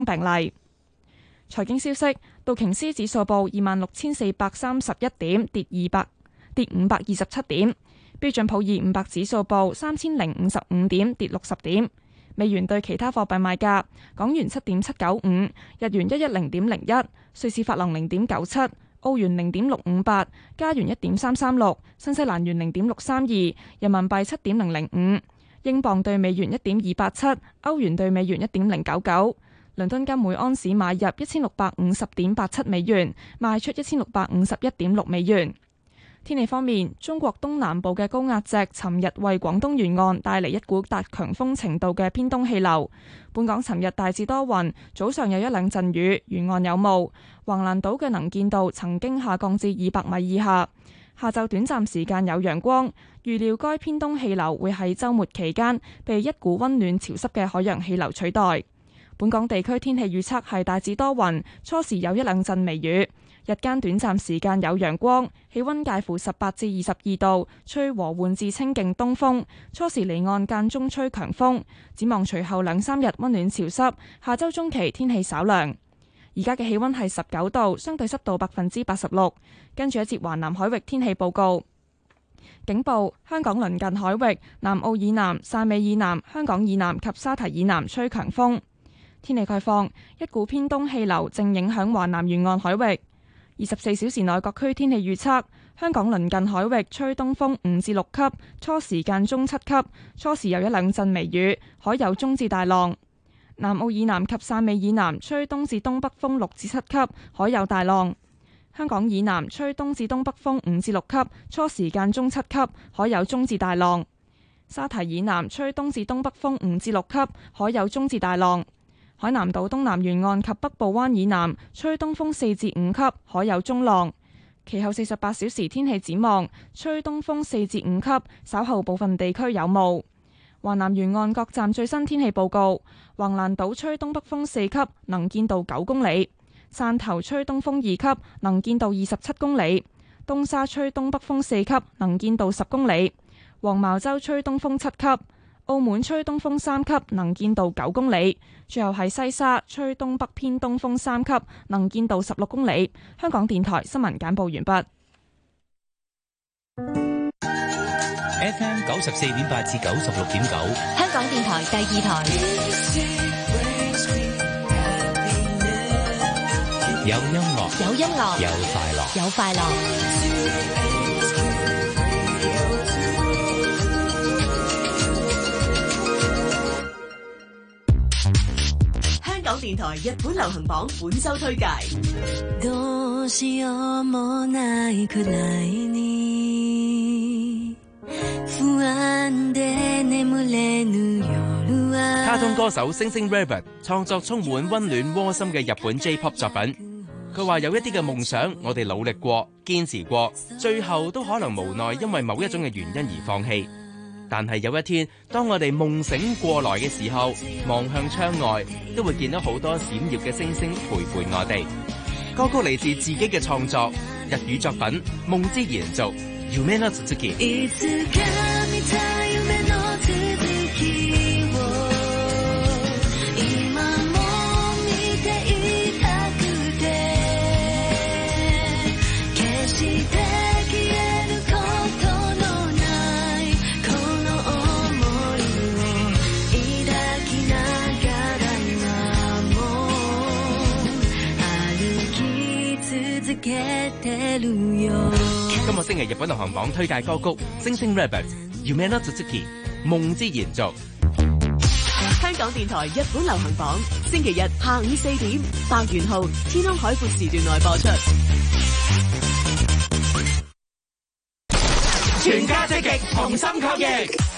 病例。財經消息，道瓊斯指數報26,431點，跌527點。標準普爾500指數報3055點，跌60點。美元對其他貨幣賣價：港元7.795，日元110.01，瑞士法郎0.97，澳元0.658，加元1.336，新西蘭元0.632，人民幣7.005，英鎊對美元1.287，歐元對美元1.099。倫敦金每安士買入1650.87美元，賣出1651.6美元。天氣方面，中國東南部嘅高壓脊尋日為廣東沿岸帶嚟一股達強風程度嘅偏東氣流。本港尋日大致多雲，早上有一兩陣雨，沿岸有霧。橫瀾島嘅能見度曾經下降至200米以下。下晝短暫時間有陽光，預料該偏東氣流會喺週末期間被一股溫暖潮濕嘅海洋氣流取代。本港地區天氣預測係大致多雲，初時有一兩陣微雨，日間短暫時間有陽光，氣溫介乎18至22度，吹和緩至清勁東風，初時離岸間中吹強風。展望隨後兩三日溫暖潮濕，下周中期天氣稍涼。而家嘅氣溫係19度，相對濕度86%。跟住一節華南海域天氣報告。警報：香港鄰近海域、南澳以南、汕尾以南、香港以南及沙堤以南吹強風。天氣概況：一股偏東氣流正影響華南沿岸海域。24小時內各區天氣預測：香港鄰近海域吹東風5至6級，初時間中7級，初時有一兩陣微雨，海有中至大浪。南澳以南及汕尾以南吹東至東北風6至7級，海有大浪。香港以南吹東至東北風5至6級，初時間中7級，海有中至大浪。沙堤以南吹東至東北風5至6級，海有中至大浪。海南島東南沿岸及北部灣以南吹東風4至5級，海有中浪。其後48小時天氣展望，吹東風4至5級，稍後部分地區有霧。華南沿岸各站最新天氣報告：橫瀾島吹東北風4級，能見度9公里；汕頭吹東風2級，能見度27公里；東沙吹東北風4級，能見度10公里；黃茅洲吹東風7級。澳門吹東風3級，能見度9公里。最後係西沙吹東北偏東風3級，能見度16公里。香港電台新聞簡報完畢。 FM 94.8至96.9， 香港電台第2台。 有音樂， 有音樂， 有快樂， 有快樂。香港電台日本流行榜本周推介。 卡通歌手星星 Rabbit 創作充滿溫暖窩心嘅日本 J-pop 作品。佢話有一啲嘅夢想，我哋努力過、堅持過，最後都可能無奈因為某一種嘅原因而放棄。但係有一天，當我哋夢醒過來嘅時候，望向窗外，都會見到好多閃耀嘅星星陪伴我哋。歌曲嚟自自己嘅創作，日語作品《夢之延續》夢の続き。今個星期日本流行榜推介歌曲《星星 Rabbit》夢の続き夢之延續。 香港電台日本流行榜星期日下午4點，白元號天空海闊時段內播出。 全家積極同心抗疫。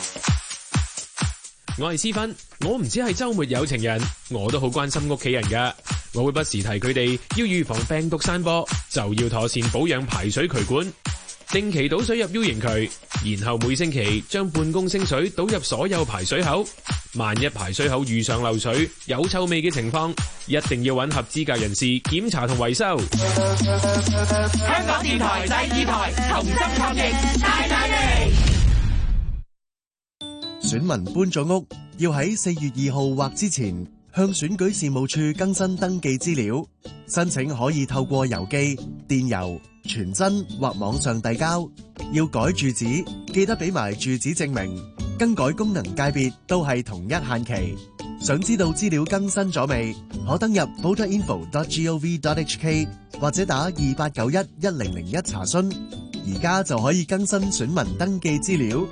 我係思芬，我唔止係周末有情人，我都好關心屋企人噶。我會不時提佢哋要預防病毒散播，就要妥善保養排水渠管，定期倒水入 U 型渠，然後每星期將半公升水倒入所有排水口。萬一排水口遇上漏水、有臭味嘅情況，一定要揾合資格人士檢查同維修。 香港電台第2台同心抗疫，大大力。 選民搬咗屋，要喺4月2號或之前向選舉事務處更新登記資料。申請可以透過郵寄、電郵、傳真或網上遞交。要改住址，記得俾埋住址證明。更改功能界別都係同一限期。想知道資料更新咗未？可登入 voterinfo.gov.hk 或者打28911001查詢。而家就可以更新選民登記資料。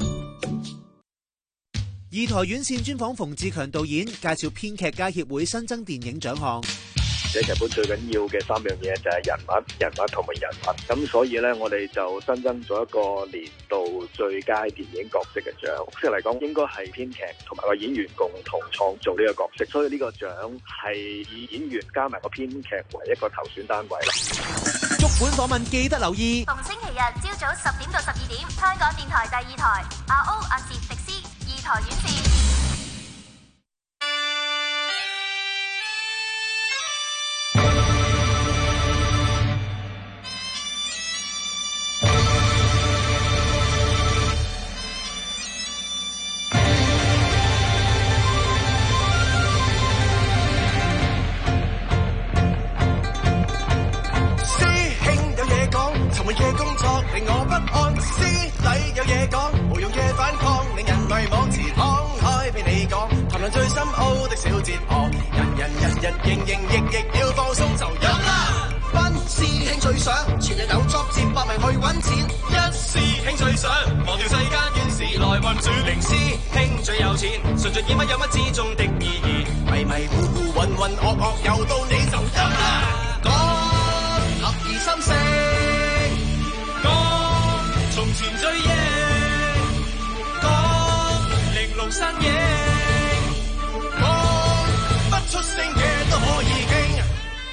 二台院線專訪馮志強導演，介紹編劇家協會新增電影獎項。 寫劇本最緊要嘅3樣嘢就係人物同埋人物，咁所以呢，我哋就新增咗一個年度最佳電影角色嘅獎。即係嚟講，應該係編劇同埋個演員共同創造呢個角色，所以呢個獎係以演員加埋個編劇為一個投選單位。 足本訪問記得留意， 逢星期日朝早10點到12點，香港電台第2台RO 阿捷迪斯2台院線。 嘅工作令我不安，師弟有嘢講，無用嘅反抗令人迷惘，遲敞開俾你講，談論最深奧的小哲學，人營役要放鬆就飲啦。班師兄最想全日有 job 接百名去揾錢，一師兄最想忘掉世間怨事來運轉，零師兄最有錢，順盡演乜有乜之中的意義，迷迷糊糊渾渾噩噩又到你就飲啦。講合二心四。從前最贏，講玲瓏山影，講不出聲嘅都可以傾。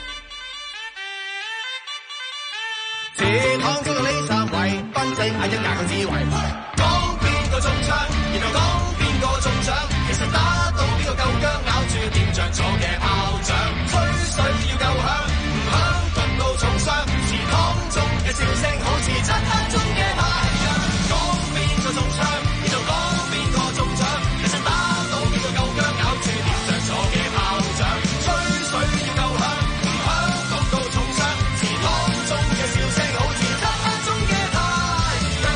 鐵行中到呢3位，賓仔嗌1個智慧，講邊個中槍，然後講邊個中獎，其實打到邊個夠薑，咬住掂着咗嘅炮仗，吹水要夠響，唔響焗到重傷，祠堂中嘅笑聲好似漆黑中嘅太陽，講邊個中槍，然後講邊個中獎，其實打到邊個夠薑，咬住掂着咗嘅炮仗，吹水要夠響，唔響焗到重傷，祠堂中嘅笑聲好似漆黑中嘅太陽。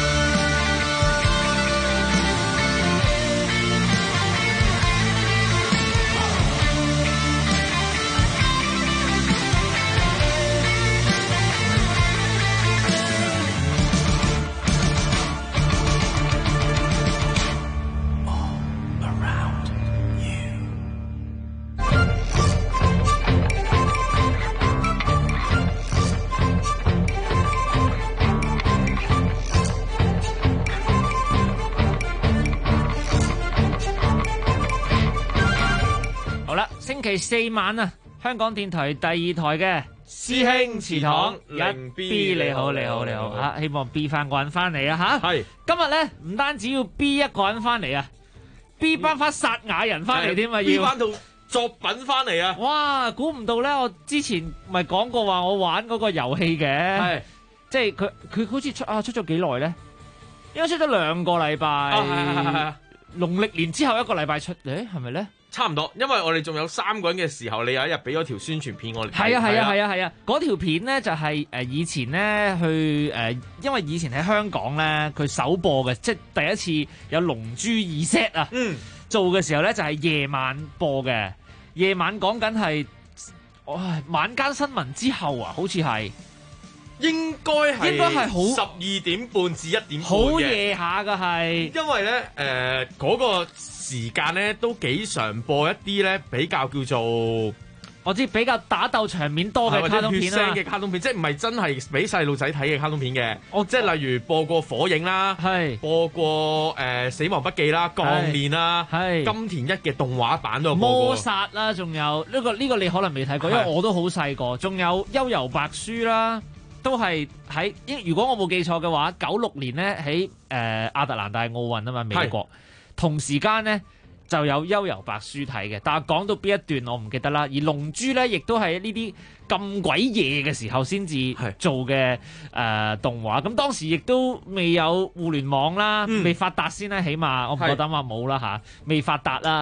星期4晚啊，香港電台第2台嘅師兄祠堂1B， 你好吓，希望 B 翻個人翻嚟啊吓。係今日咧，唔單止要 B 一個人翻嚟啊，B 班翻撒亞人翻嚟添啊，要 B 班套作品翻嚟啊！ 哇，估唔到咧，我之前咪講過話我玩嗰個遊戲嘅，係即係佢好似出咗幾耐咧？應該出咗2個禮拜，係農曆年之後1個禮拜出，係咪咧？ 差唔多，因為我哋仲有3個人嘅時候，你有一日俾咗條宣傳片我哋睇。 係啊，嗰條片咧就係以前咧去因為以前喺香港咧佢首播嘅，即係第一次有龍珠2 set 啊，做嘅時候咧就係夜晚播嘅，夜晚講緊係晚間新聞之後啊，好似係應該係好12點半至1點半嘅，好夜下㗎係， 因為咧嗰個時間咧都幾常播一啲咧比較叫做我知比較打鬥場面多嘅卡通片啦， 嘅卡通片，即係唔係真係俾細路仔睇嘅卡通片嘅。即係例如播過火影啦，播過死亡筆記啦、鋼煉啦，金田一嘅動畫版都有播過。 魔殺啦，仲有呢個你可能未睇過，因為我都好細個。仲有幽遊白書啦，都係喺如果我冇記錯嘅話，96年咧喺亞特蘭大奧運啊嘛，美國。同時間咧就有幽遊白書睇嘅，但係講到邊一段我唔記得啦。而龍珠咧亦都係呢啲咁鬼夜嘅時候先至做嘅動畫。咁當時亦都未有互聯網啦，未發達先啦，起碼我唔覺得話冇啦嚇，未發達啦，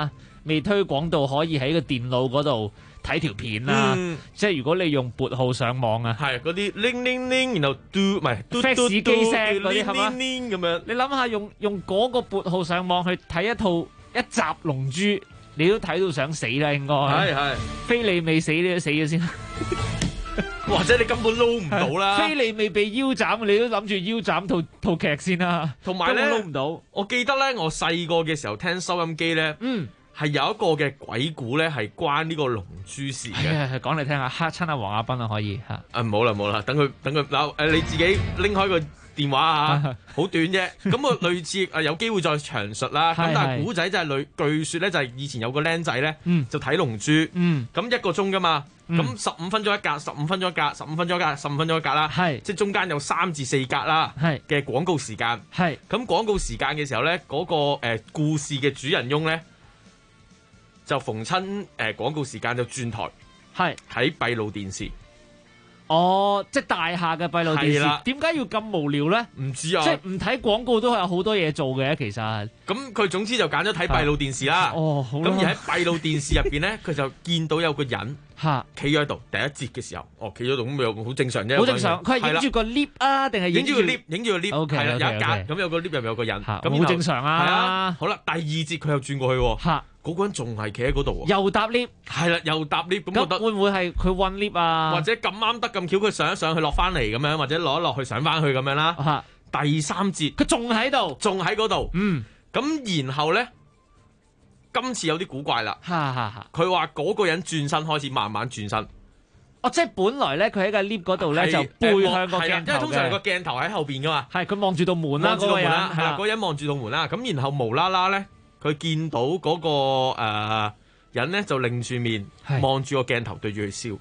未推廣到可以喺個電腦嗰度睇條片啦。即係如果你用撥號上網啊， 係嗰啲鈴鈴鈴，然後嘟唔係嘟 fax 機聲嗰啲係嘛？ 咁樣， 你諗下用嗰個撥號上網去睇一集龍珠，你都睇到想死啦，應該係菲利未死你都死咗先。 或者你根本撈唔到啦， 菲利未被腰斬，你都諗住腰斬套劇先啦。 同埋咧撈唔到。我記得咧，我細個嘅時候聽收音機咧，係有一個嘅鬼故咧，係關呢個龍珠事嘅。 係講嚟聽下，嚇親阿黃亞斌啊，可以嚇。 冇啦，等佢嗱你自己拎開個電話啊，好短啫。咁我類似有機會再詳述啦。咁但係古仔就係據說咧，就係以前有個僆仔咧，就睇龍珠，咁1個鐘噶嘛。咁15分鐘一格，15分鐘一格，15分鐘一格，15分鐘一格啦，即係中間有3至4格啦嘅廣告時間。咁廣告時間嘅時候咧，嗰個故事嘅主人翁咧就逢親廣告時間就轉台，睇閉路電視。 哦，即係大廈嘅閉路電視，點解要咁無聊咧？ 唔知啊， 即係唔睇廣告都係有好多嘢做嘅，其實。 咁佢總之就揀咗睇閉路電視啦。 哦，好啦。 咁而喺閉路電視入邊咧，佢就見到有個人企咗喺度。第一節嘅時候，企咗度咁又好正常啫。 好正常，佢係影住個 lift 啊，定係影住個 lift？影住個 lift，係啦，有一格咁有個 lift 入面有個人，咁好正常啊。 係啊，好啦，第2節佢又轉過去。嗰個人仲係企喺嗰度喎， 又搭 lift， 係啦，又搭 lift，咁覺得會唔會係佢運 lift 啊？ 或者咁啱得咁巧，佢上一上去落翻嚟咁樣，或者落一落去上翻去咁樣啦。第3節佢仲喺度， 仲喺嗰度。咁然後咧，今次有啲古怪啦。佢話嗰個人轉身開始慢慢轉身。 哦，即係本來咧，佢喺個 lift 嗰度咧就背向個鏡頭嘅， 因為通常個鏡頭喺後邊噶嘛。 係佢望住道門啦，嗰個人係啦， 嗰人望住道門啦。咁然後無啦啦咧。佢見到嗰個人咧，就擰住面望住個鏡頭對住佢笑。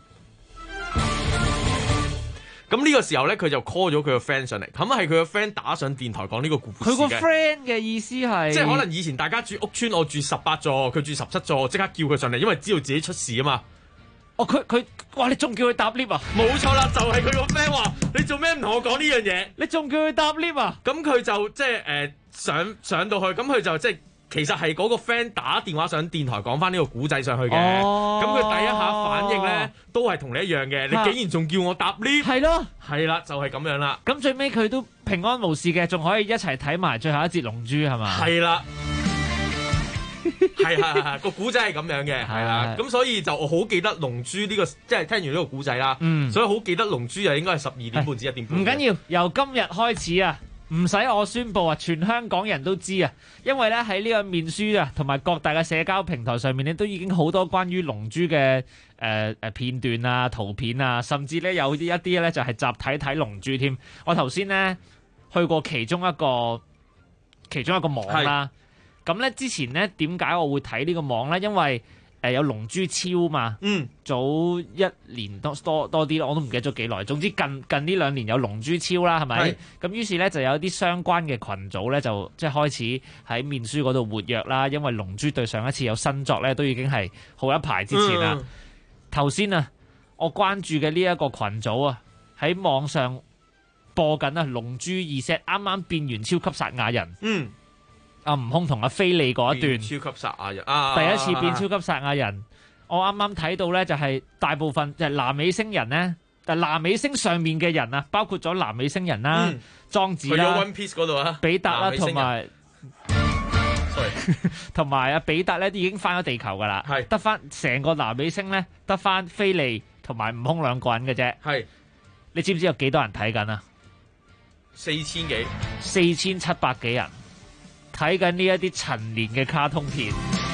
咁呢個時候咧，佢就 call 咗佢個 friend 上嚟。咁係佢個 friend 打上電台講呢個故事嘅。 佢個 friend 嘅意思係， 即係可能以前大家住屋村，我住18座，佢住17座，即刻叫佢上嚟，因為知道自己出事啊嘛。 哦，佢哇！你仲叫佢搭 lift 啊？ 冇錯啦，就係佢個 friend 話：你做咩唔同我講呢樣嘢？ 你仲叫佢搭 lift 啊？ 咁佢就即係上到去，咁佢就即係。其實係嗰個 friend 打電話上電台講翻呢個古仔上去嘅，咁佢第一下反應咧都係同你一樣嘅，你竟然仲叫我搭 lift， 係咯， 係啦，就係咁樣啦。 咁最尾佢都平安無事嘅，仲可以一齊睇埋最後一節龍珠係嘛？ 係啦，係個古仔係咁樣嘅，係啦，咁所以就我好記得龍珠呢個，即係聽完呢個古仔啦，所以好記得龍珠就應該係12點半至1點半。 唔緊要，由今日開始啊！唔使我宣佈啊，全香港人都知啊，因為咧喺呢個面書啊，同埋各大嘅社交平台上面咧，都已經好多關於龍珠嘅片段啊、圖片啊，甚至咧有一啲咧就係集體睇龍珠添。我頭先咧去過其中一個網啦，咁咧之前咧點解我會睇呢個網咧？因為有龍珠超嘛，早1年多啲咯，我都唔記得咗幾耐。總之近呢2年有龍珠超啦，係咪？咁於是咧就有啲相關嘅群組咧，就即係開始喺面書嗰度活躍啦。因為龍珠對上一次有新作咧，都已經係好一排之前啦。頭先啊，我關注嘅呢一個群組啊，喺網上播緊啊，龍珠2 set 啱啱變完超級撒亞人。阿悟空同阿菲利嗰一段超級撒亞人， 第一次變超級撒亞人，我啱啱睇到咧就係大部分就係南美星人咧，但係南美星上面嘅人啊，包括咗南美星人啦、莊子啦、 去咗 One Piece 嗰度啊、 比達啦，同埋阿比達咧已經翻咗地球噶啦，得翻成個南美星咧，得翻菲利同埋悟空2個人嘅啫。係，你知唔知有幾多人睇緊啊 ？4000幾 ，4700幾人。睇緊呢一啲陳年嘅卡通片，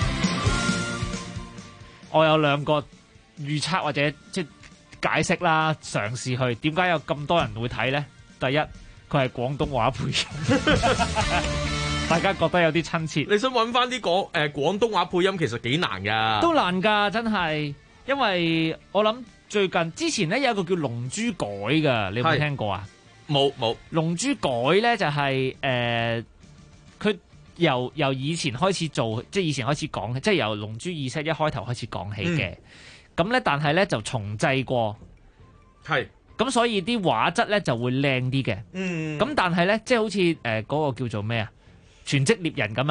我有2個預測或者即係解釋啦，嘗試去點解有咁多人會睇呢？第一，佢係廣東話配音，大家覺得有啲親切。 你想揾翻啲廣東話配音，其實幾難㗎， 都難㗎，真係，因為我諗最近之前咧有一個叫龍珠改㗎，你有冇聽過啊？ 冇。 龍珠改呢就係佢。由以前開始做，即係以前開始講，即係由龍珠2 set 一開頭開始講起嘅。咁咧，但係咧就重製過， 係咁，所以啲畫質咧就會靚啲嘅。咁但係咧，即係好似嗰個叫做咩啊？全職獵人咁啊，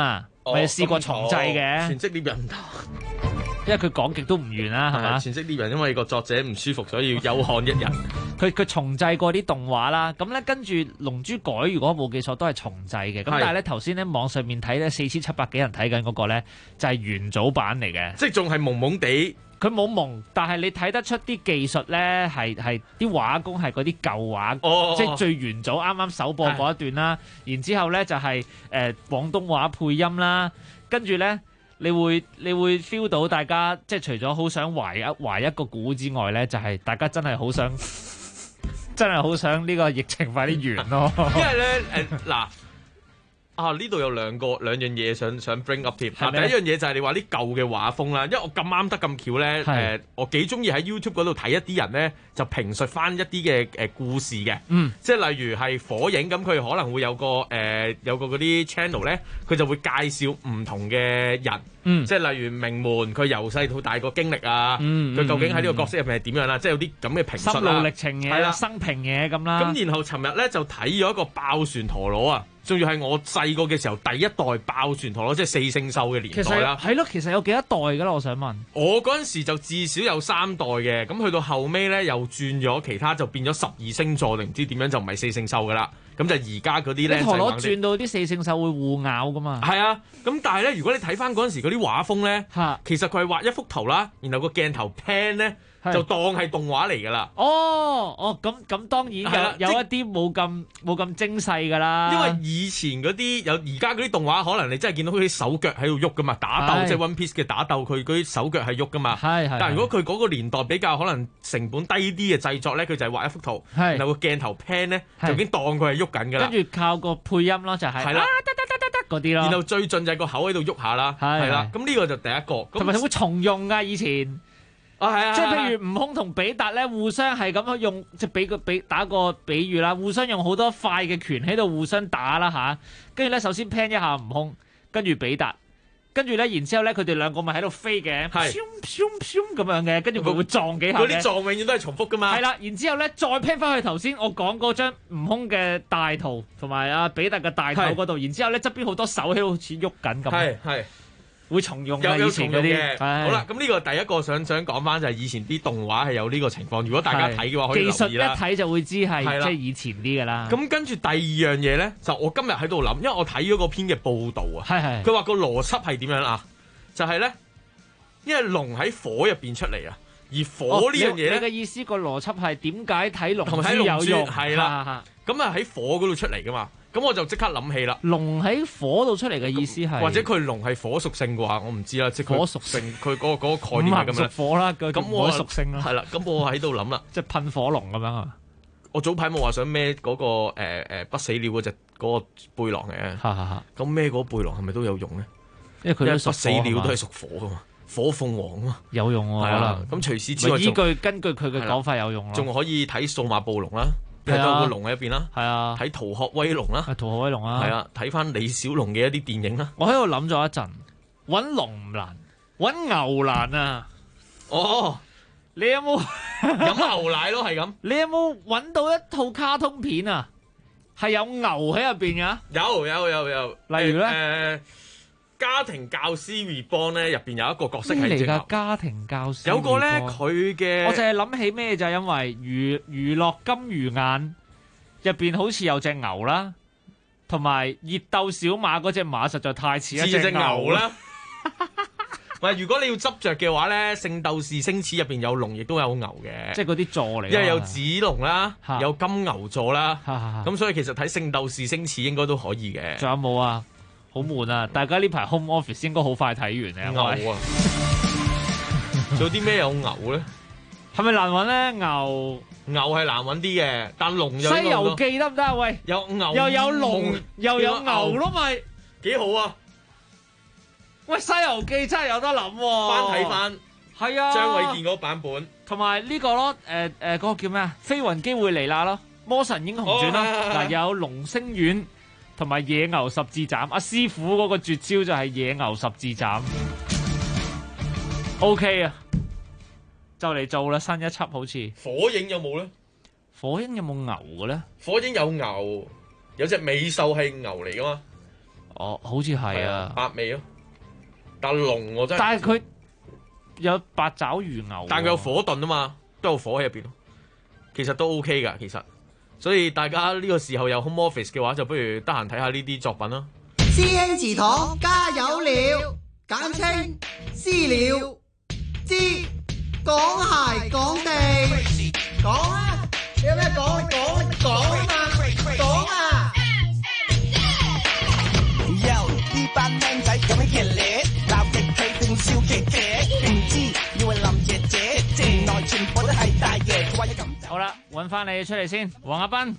咪試過重製嘅全職獵人唔得， 因為佢講極都唔完啦，係嘛？ 全職獵人因為個作者唔舒服，所以要休刊一日。 佢重製過啲動畫啦，咁咧跟住《龍珠改》如果冇記錯都係重製嘅，咁但係咧頭先咧網上面睇咧4700幾人睇緊嗰個咧就係元祖版嚟嘅， 即係仲係蒙蒙地。 佢冇蒙，但係你睇得出啲技術咧係啲畫工係嗰啲舊畫，即係最元祖啱啱首播嗰一段啦。然之後咧就係廣東話配音啦，跟住咧你會 feel 到大家即係除咗好想懷一個古之外咧，就係大家真係好想呢個疫情快啲完咯。 因為咧嗱。呢度有兩樣嘢想 bring up 添。第一樣嘢就係你話啲舊嘅畫風啦，因為我咁啱得咁巧咧，我幾中意喺 YouTube 嗰度睇一啲人咧就評述翻一啲嘅故事嘅，即係例如係火影咁，佢可能會有個嗰啲 channel 咧，佢就會介紹唔同嘅人，即係例如名門佢由細到大個經歷啊，佢究竟喺呢個角色入面係點樣啦，即係有啲咁嘅評述啦， 心路歷程嘢、生平嘢咁啦。 咁然後尋日咧就睇咗一個爆旋陀螺啊！仲要係我細個嘅時候第一代爆旋陀螺，即係四聖獸嘅年代啦。 係咯，其實有幾多代㗎啦？我想問。 我嗰陣時就至少有3代嘅，咁去到後尾咧又轉咗其他，就變咗12星座定唔知點樣，就唔係四聖獸㗎啦。咁就而家嗰啲咧， 陀螺轉到啲四聖獸會互咬㗎嘛？ 係啊，咁但係咧，如果你睇翻嗰陣時嗰啲畫風咧，其實佢係畫一幅圖啦，然後個鏡頭 pan 咧。就當係動畫嚟㗎啦。 咁當然有一啲冇咁精細㗎啦。 因為以前嗰啲而家嗰啲動畫，可能你真係見到佢啲手腳喺度喐㗎嘛，打鬥即係 One Piece 嘅打鬥，佢嗰啲手腳係喐㗎嘛。但係如果佢嗰個年代比較可能成本低啲嘅製作咧，佢就係畫一幅圖，然後個鏡頭 pan 咧，就已經當佢係喐緊㗎啦。 跟住靠個配音咯，就係得嗰啲咯。 然後最盡就係個口喺度喐下啦，係啦。咁呢個就第一個。 同埋會重用㗎以前。即係譬如悟空同比達咧，互相係咁樣用，即係打個比喻啦，互相用好多塊嘅拳喺度互相打啦吓，跟住咧首先 pan 一下悟空，跟住比達，跟住咧然之後咧佢哋兩個咪喺度飛嘅，咁樣嘅，跟住佢會撞幾下嘅。嗰啲撞永遠都係重複噶嘛。 係啦，然之後咧再 pan 翻去頭先我講嗰張悟空嘅大圖同埋阿比達嘅大頭嗰度，然之後咧側邊好多手喺度好似喐緊咁。係。會重用嘅以前嗰啲， 好啦，咁呢個第一個想講翻就係以前啲動畫係有呢個情況，如果大家睇嘅話可以留意啦。 技術一睇就會知係即係以前啲㗎啦。 咁跟住第二樣嘢咧，就我今日喺度諗，因為我睇咗嗰篇嘅報導啊，佢話個邏輯係點樣啊？就係咧，因為龍喺火入邊出嚟啊，而火呢樣嘢咧， 你嘅意思個邏輯係點解睇龍同珠有用？ 係啦，咁啊喺火嗰度出嚟㗎嘛。咁我就即刻諗起啦， 龍喺火度出嚟嘅意思係， 或者佢龍係火屬性嘅話，我唔知啦，即係火屬性，佢嗰個概念係咁樣。 屬火啦，咁我屬性啦。 係啦，咁我喺度諗啦， 即係噴火龍咁樣啊！ 我早排冇話想孭嗰個不死鳥嗰隻嗰個背囊嘅，咁孭嗰背囊係咪都有用咧？ 因為佢都不死鳥都係屬火噶嘛，火鳳凰啊， 有用喎。係啦， 咁除此之外， 根據佢嘅講法有用咯， 仲可以睇數碼暴龍啦。睇到個龍喺入邊啦，係啊，睇《逃學威龍》啦，《 逃學威龍》啊， 係啊，睇翻李小龍嘅一啲電影啦。 我喺度諗咗一陣，搵龍唔難，搵牛難啊！你有冇飲牛奶咯？係咁， 你有冇搵到一套卡通片啊？係有牛喺入邊噶？ 有， 例如咧。 家庭教師 Reborn 咧，入邊有一個角色係隻牛。 家庭教師有個咧，佢嘅我淨係諗起咩就係因為娛樂金魚眼入邊好似有隻牛啦，同埋熱鬥小馬嗰隻馬實在太似一隻牛啦。 喂，如果你要執着嘅話咧，《聖鬥士星矢》入邊有龍，亦都有牛嘅， 即係嗰啲座嚟。 因為有紫龍啦，有金牛座啦，咁所以其實睇《聖鬥士星矢》應該都可以嘅。 仲有冇啊？好悶啊！大家呢排 home office 應該好快睇完咧。 牛啊！仲有啲咩有牛咧？ 係咪難揾咧？牛係難揾啲嘅，但龍有。 西遊記得唔得啊？喂， 有牛又有龍又有牛咯，咪幾好啊！ 喂，西遊記真係有得諗喎。 翻睇翻， 係啊， 張衛健嗰版本， 同埋呢個咯，嗰個叫咩啊？飛雲機會嚟啦咯，魔神英雄傳啦，嗱有龍星丸。同埋野牛十字斬，阿師傅嗰個絕招就係野牛十字斬。OK 啊，就嚟做啦，新一輯好似。 火影有冇咧？ 火影有冇牛嘅咧？ 火影有牛，有隻美獸係牛嚟噶嘛？ 哦，好似係啊， 八味咯。但龍我真係， 但係佢有八爪魚牛， 但佢有火燉啊嘛，都有火喺入邊咯。其實都 OK 噶，其實。所以大家呢個時候有 home office 嘅話，就不如得閒睇下呢啲作品啦。 師兄祠堂加油了，簡稱私了，知講鞋講地，講啊！你有咩講？你講啊嘛，講啊！ Yo， 呢班靚仔咁樣騎呢，鬧極佢定笑騎騎，唔知以為林姐姐，原來全部都係大爺。 好啦，揾翻你出嚟先，黃亞斌。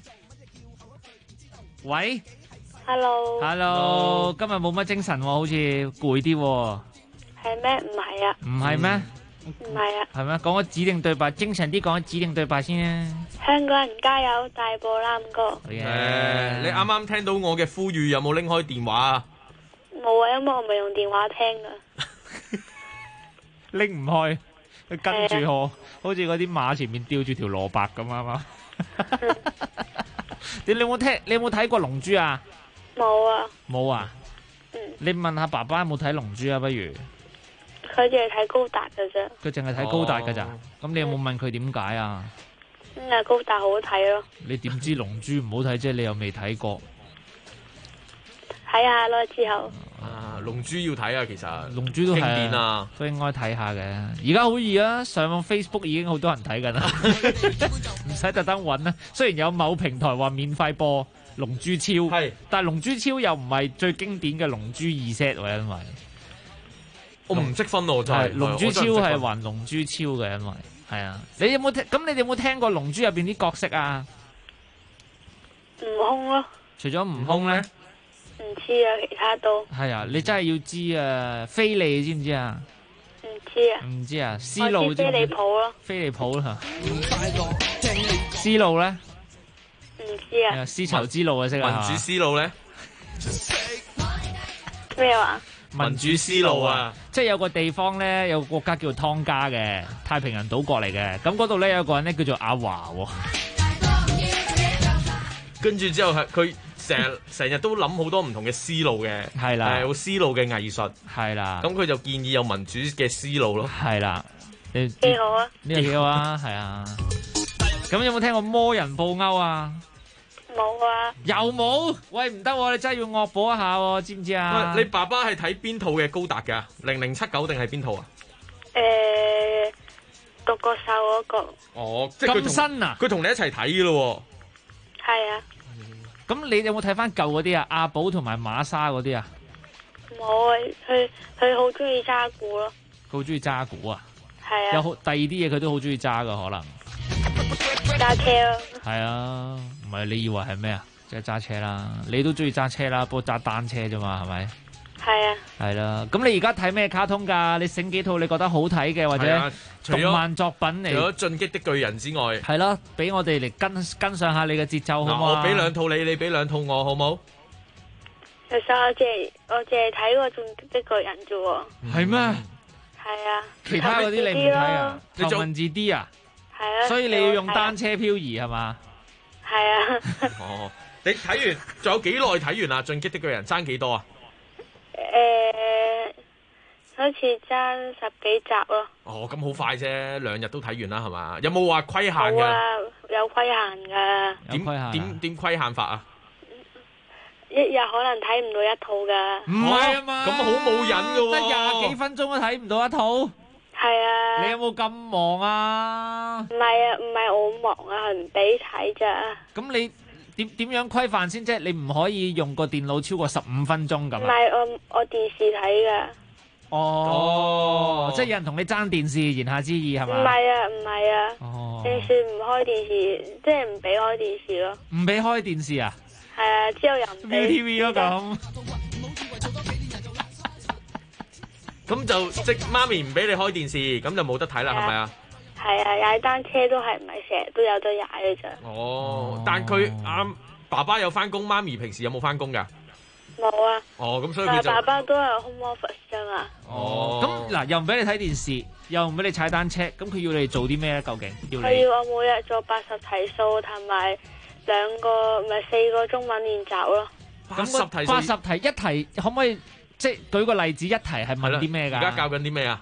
喂 ，Hello， 今日冇乜精神喎，好似攰啲喎。 係咩？唔係啊。 唔係咩？ 唔係啊。 係咩？講個指定對白，精神啲講個指定對白先啊。 香港人加油，大步攬過。 你啱啱聽到我嘅呼籲，有冇拎開電話啊？ 冇啊，因為我未用電話聽噶。 拎唔開，佢跟住我，好似嗰啲馬前面吊住條蘿蔔咁啊嘛。你有冇聽？你有冇睇過《龍珠》啊？ 冇啊。 冇啊？你問下爸爸有冇睇《龍珠》啊？不如。 佢淨係睇高達噶啫。 佢淨係睇高達噶咋？咁你有冇問佢點解啊？ 因為高達好睇咯。 你點知《龍珠》唔好睇啫？你又未睇過。 睇下咯，之後。 龍珠要睇啊，其實龍珠都係經典啊， 都應該睇下嘅。而家好易啊，上網 Facebook 已經好多人睇緊啦，唔使特登揾啦。雖然有某平台話免費播龍珠超，但係龍珠超又唔係最經典嘅龍珠2 set 喎，因為我唔識分咯，就係龍珠超係還龍珠超嘅，因為係啊。你有冇聽？咁你哋有冇聽過龍珠入邊啲角色啊？ 悟空咯。 除咗悟空咧？ 唔知啊，其他都係啊！你真係要知啊！菲利你知唔知啊？ 唔知啊。 唔知啊？思路我知飛利浦咯。 飛利浦啦。思路咧？ 唔知啊。 絲綢之路啊，識啊？ 民主思路咧？ 咩話？ 民主思路啊！ 即係有個地方咧，有個國家叫做湯加嘅，太平洋島國嚟嘅。咁嗰度咧有個人咧叫做阿華喎。 跟住之後係佢。成日都諗好多唔同嘅思路嘅， 係啦， 有思路嘅藝術， 係啦。 咁佢就建議有民主嘅思路咯， 係啦。 幾好啊！ 呢個幾好啊，係啊。咁有冇聽過魔人布歐啊？ 冇啊。 又冇？喂，唔得喎！你真係要惡補一下喎，知唔知啊？ 喂，你爸爸係睇邊套嘅高達㗎？0079定係邊套啊？ 獨角獸嗰個。 哦，即係咁新啊！ 佢同你一齊睇嘅咯喎。係啊。 咁你有冇睇翻舊嗰啲啊？阿寶同埋馬莎嗰啲啊？ 冇啊，佢好中意揸鼓咯。 佢好中意揸鼓啊？ 係啊。 有好第二啲嘢佢都好中意揸噶，可能。 揸車咯。 係啊，唔係你以為係咩啊？即係揸車啦，你都中意揸車啦，不過揸單車啫嘛，係咪？ 係啊。 係啦，咁你而家睇咩卡通㗎？你醒幾套你覺得好睇嘅或者動漫作品嚟？ 除咗《進擊的巨人》之外， 係咯，俾我哋嚟跟上下你嘅節奏好唔好啊？ 我俾兩套你，你俾兩套我，好唔好？ 其實我淨係睇過《進擊的巨人》啫喎。 係咩？ 係啊。 其他嗰啲你唔睇啊？頭文字 D 啊？ 係啊。 所以你要用單車漂移係嘛？ 係啊。 哦，你睇完仲有幾耐睇完啊？《進擊的巨人》爭幾多啊？ 好似爭10幾集咯。 哦，咁好快啫，2日都睇完啦，係嘛？有冇話規限㗎？ 冇啊，有規限㗎。 點規限法啊？ 一日可能睇唔到一套㗎。 唔係啊嘛， 咁好冇癮㗎喎， 得20幾分鐘都睇唔到一套。 係啊。 你有冇咁忙啊？ 唔係啊，唔係我忙啊，係唔俾睇咋。 咁你點樣規範先啫？你唔可以用個電腦超過15分鐘咁啊？ 唔係我電視睇㗎。 哦，即係有人同你爭電視，言下之意係嘛？ 唔係啊。哦。電視唔開電視，即係唔俾開電視咯。 唔俾開電視啊？ 係啊，之後又唔俾。 ViuTV 咯咁。 咁就即媽咪唔俾你開電視，咁就冇得睇啦，係咪啊？ 係啊，踩單車都係唔係成日都有得踩嘅咋？ 哦，但佢爸爸有翻工，媽咪平時有冇翻工㗎？ 冇啊。 哦，咁所以佢就爸爸都係 home office 㗎嘛。 哦。咁嗱，又唔俾你睇電視，又唔俾你踩單車，咁佢要你做啲咩咧？究竟要你？ 佢要我每日做80題數同埋4個中文練習咯。 80題 80題一題可唔可以即係舉個例子，一題係問啲咩㗎？ 而家教緊啲咩啊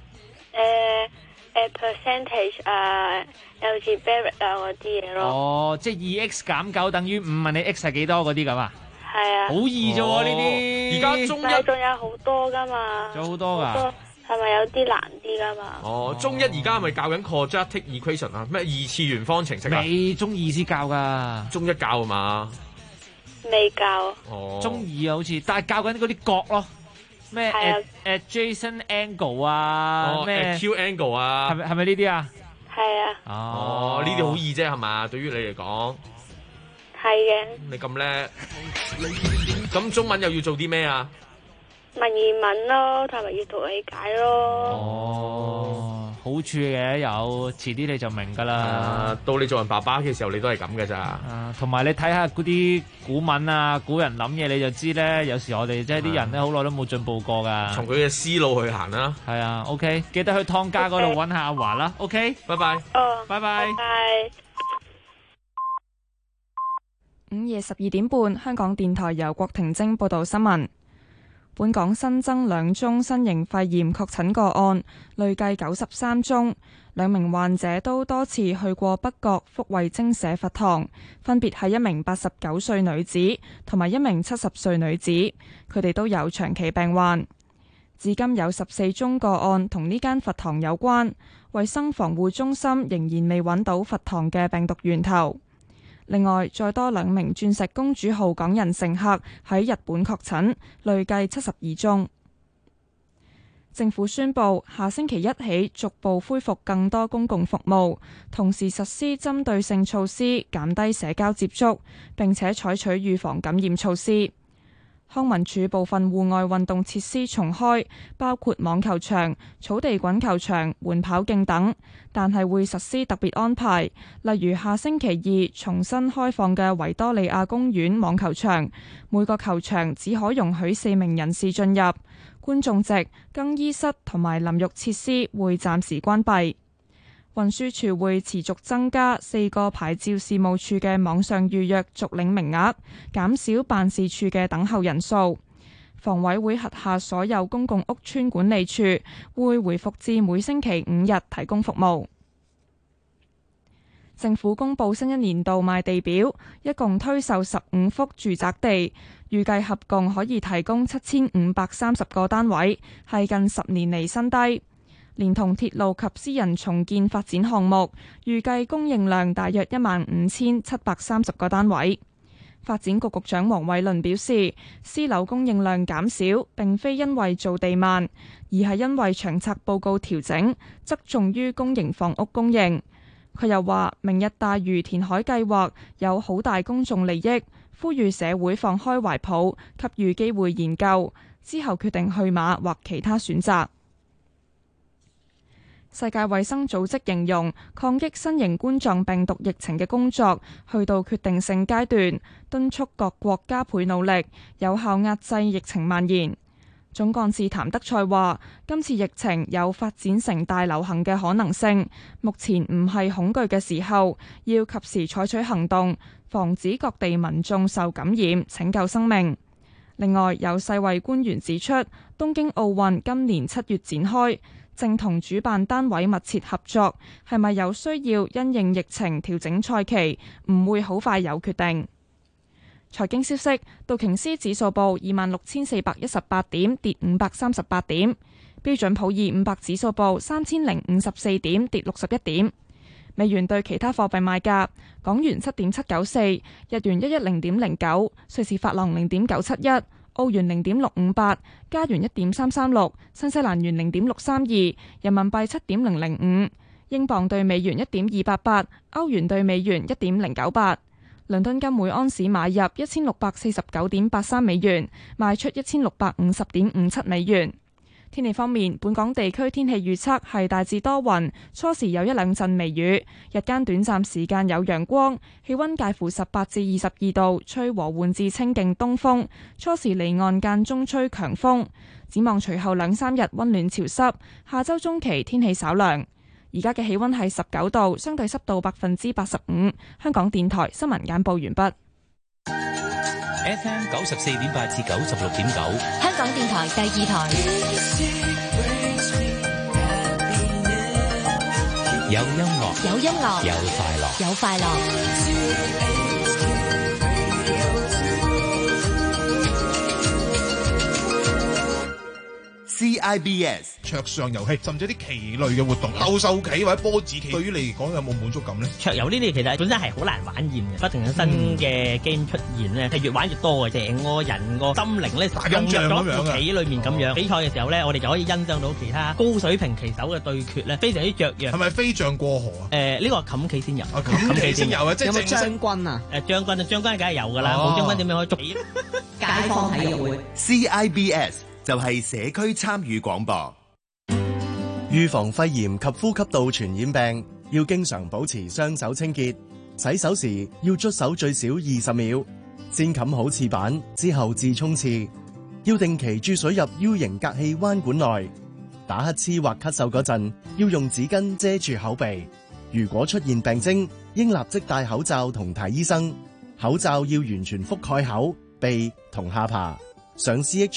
？percentage algebraic 嗰啲嘢咯。 哦，即係 2x 減9等於5，問你 x 係幾多嗰啲咁啊？ 係啊。 好易啫喎呢啲。 而家中一仲有好多㗎嘛。 仲有好多㗎。 係咪有啲難啲㗎嘛？ 哦，中一而家係咪教緊 quadratic equation 啊？咩二次元方程式啊？ 未，中二先教㗎。 中一教啊嘛？ 未教。 哦。 中二啊，好似，但係教緊嗰啲角咯。咩adjacent angle 啊？咩 acute angle 啊？ 係咪呢啲啊？ 係啊。 哦，呢啲好易啫係嘛？對於你嚟講。 係嘅。 你咁叻，咁中文又要做啲咩啊？ 文言文咯，同埋閱讀理解咯。 哦，好處嘅有，遲啲你就明㗎啦。 到你做人爸爸嘅時候，你都係咁㗎咋。 同埋你睇下嗰啲古文啊，古人諗嘢你就知咧。有時我哋即係啲人咧，好耐都冇進步過㗎。 從佢嘅思路去行啦。 係啊 ，OK， 記得去湯家嗰度揾下阿華啦。OK， 拜拜。 哦， 拜拜。 午夜12點半，香港電台由郭婷晶報道新聞。本港新增2宗新型肺炎確診個案，累計93宗。2名患者都多次去過北角福慧精舍佛堂，分別係一名89歲女子同埋一名70歲女子，佢哋都有長期病患。至今有14宗個案同呢間佛堂有關，衛生防護中心仍然未揾到佛堂嘅病毒源頭。另外，再多2名鑽石公主號港人乘客喺日本確診，累計72宗。政府宣布，下星期1起逐步恢復更多公共服務，同時實施針對性措施，減低社交接觸，並且採取預防感染措施。康文署部分戶外運動設施重開，包括網球場、草地滾球場、緩跑徑等，但係會實施特別安排，例如下星期2重新開放嘅維多利亞公園網球場，每個球場只可容許4名人士進入，觀眾席、更衣室同埋淋浴設施會暫時關閉。運輸署會持續增加4個牌照事務處嘅網上預約續領名額，減少辦事處嘅等候人數。房委會轄下所有公共屋邨管理處會回復至每星期5日提供服務。政府公布新一年度賣地表，一共推售15幅住宅地，預計合共可以提供7530個單位，係近10年嚟新低。連同鐵路及私人重建發展項目，預計供應量大約15730個單位。發展局局長黃偉綸表示，私樓供應量減少並非因為造地慢，而係因為長策報告調整，側重於公營房屋供應。佢又話，明日大嶼填海計劃有好大公眾利益，呼籲社會放開懷抱，給予機會研究，之後決定去馬或其他選擇。世界衛生組織形容抗擊新型冠狀病毒疫情嘅工作去到決定性階段，敦促各國加倍努力，有效壓制疫情蔓延。總幹事譚德塞話，今次疫情有發展成大流行嘅可能性，目前唔係恐懼嘅時候，要及時採取行動，防止各地民眾受感染，拯救生命。另外，有世衛官員指出，東京奧運今年7月展開，正同主辦單位密切合作，係咪有需要因應疫情調整賽期，唔會好快有決定。財經消息，道瓊斯指數報26,418點，跌538點；標準普爾500指數報3054點，跌61點。美元對其他貨幣賣價：港元7.794，日元110.09，瑞士法郎0.971。澳元0.658，加元1.336，新西蘭元0.632，人民幣7.005，英鎊對美元1.288，歐元對美元1.098。倫敦金每安士買入1649.83美元，賣出1650.57美元。天氣方面，本港地區天氣預測係大致多雲，初時有1-2陣微雨，日間短暫時間有陽光，氣溫介乎18至22度，吹和緩至清勁東風，初時離岸間中吹強風。展望隨後2-3日溫暖潮濕，下周中期天氣稍涼。而家嘅氣溫係19度，相對濕度85%。香港電台新聞簡報完畢。 FM 94.8至96.9， 香港電台第二台。 有音樂， 有音樂， 有快樂， 有快樂。 CIBS 桌上遊戲，甚至啲棋類嘅活動，鬥獸棋或者波子棋，對於你嚟講有冇滿足感咧？ 桌遊呢啲其實本身係好難玩厭嘅，不停有新嘅 game 出現咧，係越玩越多嘅，成個人個心靈咧融入咗副棋裏面咁樣。比賽嘅時候咧，我哋就可以欣賞到其他高水平棋手嘅對決咧，非常之雀躍。 係咪飛象過河啊？ 呢個冚棋先有， 冚棋先有啊！即係正將軍啊？ 將軍梗係有㗎啦，冇將軍點樣可以捉？ 街坊體育會 CIBS 就係社區參與廣播。 預防肺炎及呼吸道傳染病，要經常保持雙手清潔，洗手時要捽手最少20秒，先冚好廁板之後至沖廁，要定期注水入 U 型隔氣彎管內。打乞嗤或咳嗽嗰陣，要用紙巾遮住口鼻。如果出現病徵，應立即戴口罩同睇醫生。口罩要完全覆蓋口、鼻同下巴。上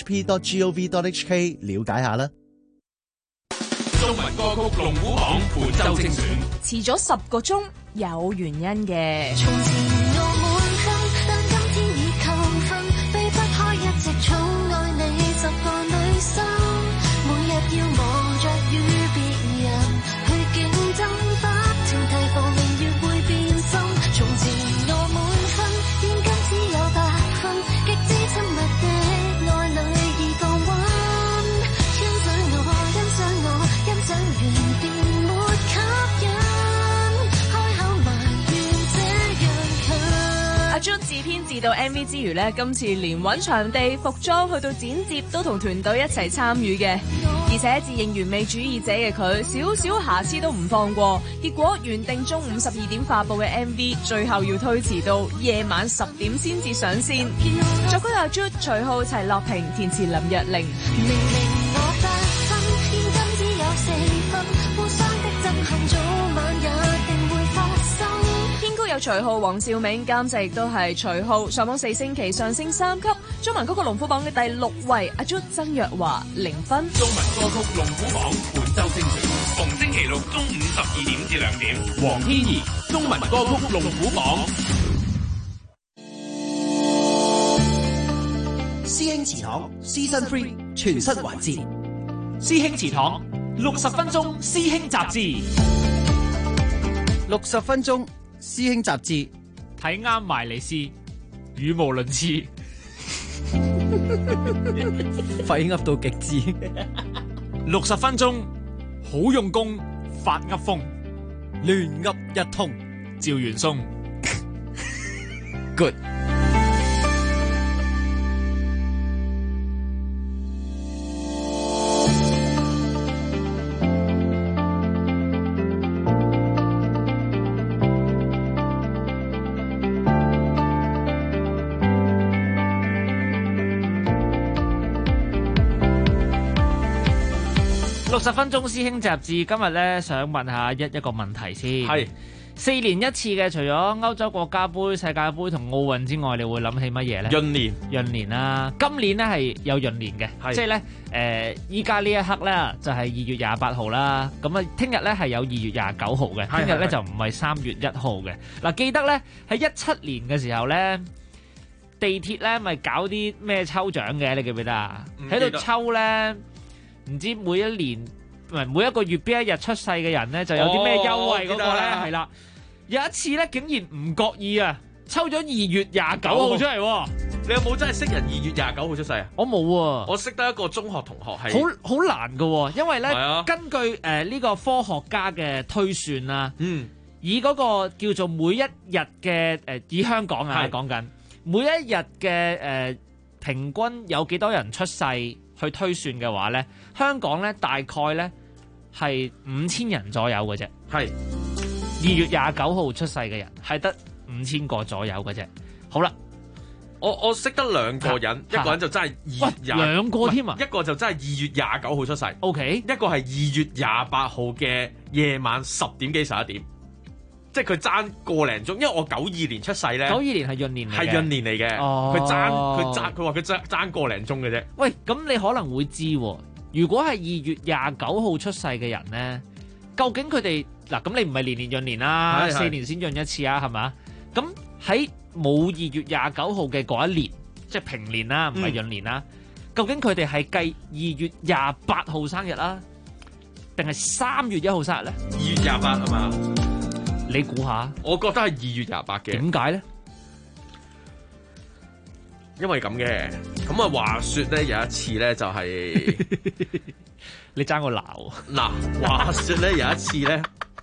chp.gov.hk 了解下啦。 中文歌曲龍虎榜本周精選， 遲咗10個鐘，有原因嘅。 從前我滿分，但今天已扣分，避不開一直寵愛你10個女生，每日要忙着與別人去競爭，不停提防明月會變心。從前我滿分，現今只有8分，極之親密的愛侶已降溫，欣賞我，欣賞我，欣賞完便沒吸引，開口埋怨這樣強。 阿 Jun 自編自導 MV 之餘呢，今次連揾場地、服裝去到剪接都同團隊一齊參與嘅，而且自認完美主義者嘅佢，少少瑕疵都唔放過。結果原定中午12點發佈嘅 MV，最後要推遲到夜晚10點先至上線。作曲阿 Jun、徐浩、齊樂平，填詞林若寧。 明明我8分，現今只有4分，互相的憎恨早晚一定會發生。 編曲有徐浩、黃兆銘，監製亦都係徐浩。上網4星期上升3級，中文歌曲龍虎榜嘅第6位，阿 Jun 曾若華0分。 中文歌曲龍虎榜本周精選，逢星期六中午12點至2點，黃天怡中文歌曲龍虎榜。 師兄祠堂 Season 3全新環節， 師兄祠堂60分鐘師兄雜誌 ，60分鐘師兄雜誌， 睇啱埋嚟試，語無倫次， 廢噏到極致。 60分鐘好用功，發噏風， 亂噏一通， 趙元松 ，good。 60分鐘師兄雜誌，今日咧想問下一個問題先。 係 4年一次嘅，除咗歐洲國家杯、世界杯同奧運之外，你會諗起乜嘢咧？ 閏年啦，今年咧係有閏年嘅，即係咧依家呢一刻咧就係2月28號啦。咁啊，聽日咧係有2月29號嘅，聽日咧就唔係3月1號嘅。嗱，記得咧喺17年嘅時候咧，地鐵咧咪搞啲咩抽獎嘅？你記唔記得啊？喺度抽咧。唔知每一年唔係每一個月邊一日出世嘅人咧，就有啲咩優惠嗰個咧？係啦，有一次咧，竟然唔覺意啊，抽咗2月29號出嚟。 你有冇真係識人2月29號出世啊？ 我冇喎， 我識得一個中學同學係好難㗎，因為咧根據呢個科學家嘅推算啦，以嗰個叫做每一日嘅以香港啊講緊每一日嘅平均有幾多人出世去推算嘅話咧，香港咧大概咧係5000人左右嘅啫。 係 2月29號出世嘅人係得5000個左右嘅啫。好啦， 我識得2個人，一個人就真係2月 2個添啊， 一個就真係2月29號出世。 OK， 一個係2月28號嘅夜晚10點幾11點。 即係佢爭個零鐘，因為我92年出世咧 ，92年係閏年嚟嘅， 係閏年嚟嘅。 哦， 佢話佢爭個零鐘嘅啫。 喂，咁你可能會知喎，如果係2月29號出世嘅人咧，究竟佢哋嗱咁你唔係年年閏年啦，4年先閏一次啊，係嘛？咁喺冇2月29號嘅嗰一年，即係平年啦，唔係閏年啦，究竟佢哋係計2月28號生日啦，定係3月1號生日咧 ？2月28係嘛？ 你估下？我覺得係2月28嘅。 點解咧？ 因為咁嘅，咁啊話說咧有一次咧就係你爭個鬧嗱，話說咧有一次咧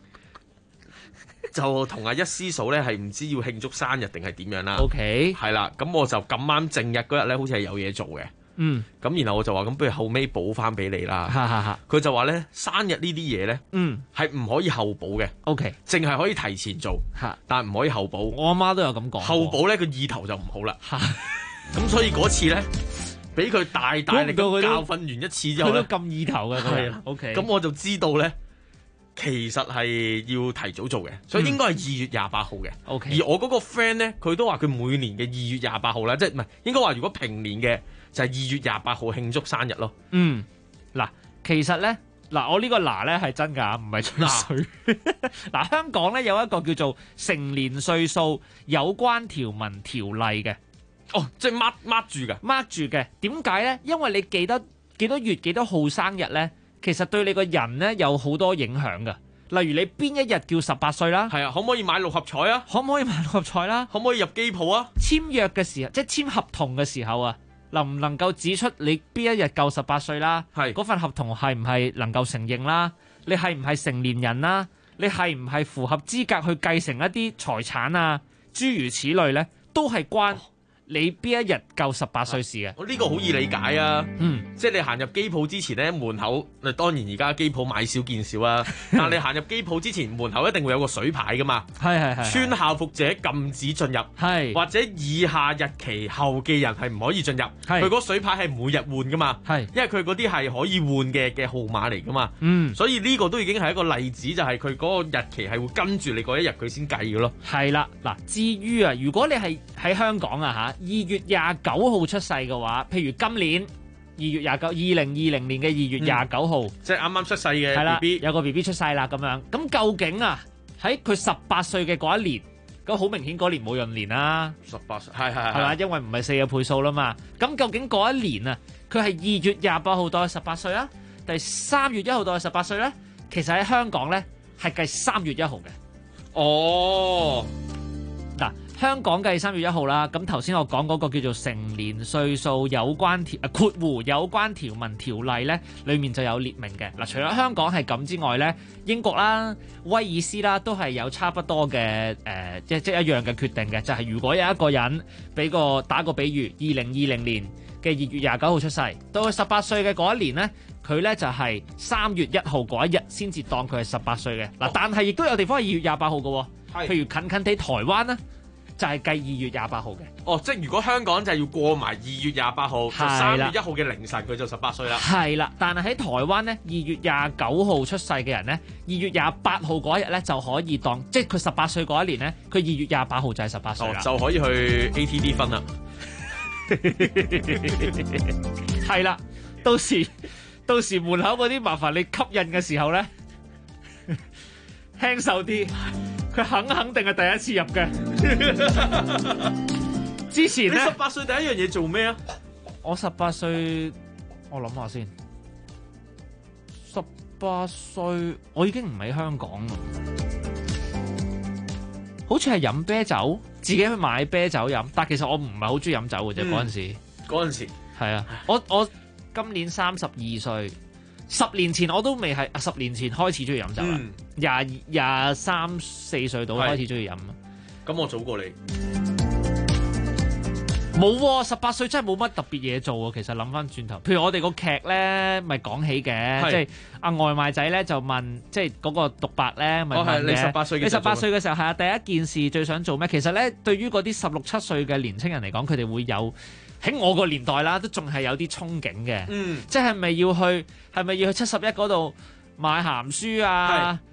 就同阿一師嫂咧係唔知要慶祝生日定係點樣啦。 OK， 係啦，咁我就咁啱正日嗰日咧，好似係有嘢做嘅。咁然後我就話咁，不如後尾補翻俾你啦。佢就話咧，生日呢啲嘢咧，係唔可以後補嘅。 OK， 淨係可以提前做，但係唔可以後補。 我阿媽都有咁講。後補咧個意頭就唔好啦。咁所以嗰次咧，俾佢大力咁教訓完一次之後咧， 佢都咁意頭嘅。係啊 ，OK。咁我就知道咧，其實係要提早做嘅，所以應該係2月28號嘅。 OK。 而我嗰個 friend 咧，佢都話佢每年嘅2月28號啦，即係唔係應該話如果平年嘅就係2月28號慶祝生日咯。 嗱，其實咧，我呢個嗱咧係真㗎，唔係吹水。嗱，香港咧有一個叫做成年歲數有關條文條例嘅。 哦，即係 mark 住嘅 ，mark 住嘅。點解咧？因為你記得幾多月幾多號生日咧，其實對你個人咧有好多影響㗎。例如你邊一日叫18歲啦， 係啊，可唔可以買6合彩啊？ 可唔可以買6合彩啦？ 可唔可以入機鋪啊？ 簽約嘅時候，即係簽合同嘅時候啊，能唔能夠指出你邊一日夠18歲啦？係嗰份合同係唔係能夠承認啦？你係唔係成年人啦？你係唔係符合資格去繼承一啲財產啊？諸如此類咧，都係關你邊一日夠18歲事嘅。 我呢個好易理解啊，即係你行入機鋪之前咧，門口當然而家機鋪買少見少啊，但你行入機鋪之前，門口一定會有個水牌噶嘛， 係穿校服者禁止進入， 係或者以下日期後嘅人係唔可以進入，佢嗰水牌係每日換噶嘛，係因為佢嗰啲係可以換嘅號碼嚟噶嘛，所以呢個都已經係一個例子，就係佢嗰個日期係會跟住你嗰一日佢先計嘅咯。 係啦，嗱，至於啊，如果你係喺香港啊2月29號出世嘅話，譬如今年2月29 2020年嘅2月29號， 即係啱啱出世嘅 BB， 有個 BB 出世啦咁樣。咁究竟啊喺佢18歲嘅嗰一年，咁好明顯嗰年冇閏年啦。 18歲係嘛？因為唔係4嘅倍數啦嘛。咁究竟嗰一年啊，佢係2月28號到18歲啊，定係3月1號到18歲咧？其實喺香港咧係計3月1號嘅。 哦。 嗱，香港計3月1號啦，咁頭先我講嗰個叫做成年歲數有關括弧有關條文條例咧，裡面就有列明嘅。嗱，除咗香港係咁之外咧，英國啦、威爾斯啦都係有差不多嘅即一樣嘅決定嘅，就係如果有一個人打個比喻，2020年嘅2月29號出世，到佢18歲嘅嗰一年咧，佢咧就係3月1號嗰一日先至當佢係18歲嘅。嗱，但係亦都有地方係2月28號嘅。譬如近近地台灣咧，就係計2月28號嘅。 哦，即係如果香港就係要過埋2月28號，就3月1號嘅凌晨佢就18歲啦。 係啦，但係喺台灣咧，2月29號出世嘅人咧，2月28號嗰一日咧就可以當，即係佢18歲嗰一年咧，佢2月28號就係18歲啦。 就可以去 ATD 分啦。 係啦，到時門口嗰啲麻煩你吸引嘅時候咧，輕手啲。佢肯定係第一次入嘅。之前咧， 你18歲第一樣嘢做咩啊？ 我18歲，我諗下先。18歲，我已經唔喺香港啦。好似係飲啤酒，自己去買啤酒飲。但其實我唔係好中意飲酒嘅啫。嗰陣時， 嗰陣時係啊。我今年32歲。10年前我都未係，10年前開始中意飲酒啦。23、4歲到開始中意飲。 咁我早過你。 冇喎，18歲真係冇乜特別嘢做喎。其實諗翻轉頭，譬如我哋個劇咧，咪講起嘅，即係阿外賣仔咧就問，即係嗰個獨白咧咪問嘅。 你18歲嘅時候， 你18歲嘅時候係啊，第一件事最想做咩？其實咧，對於嗰啲16、17歲嘅年青人嚟講，佢哋會有。喺我個年代啦，都仲係有啲憧憬嘅，即係咪要去71嗰度買鹹書啊？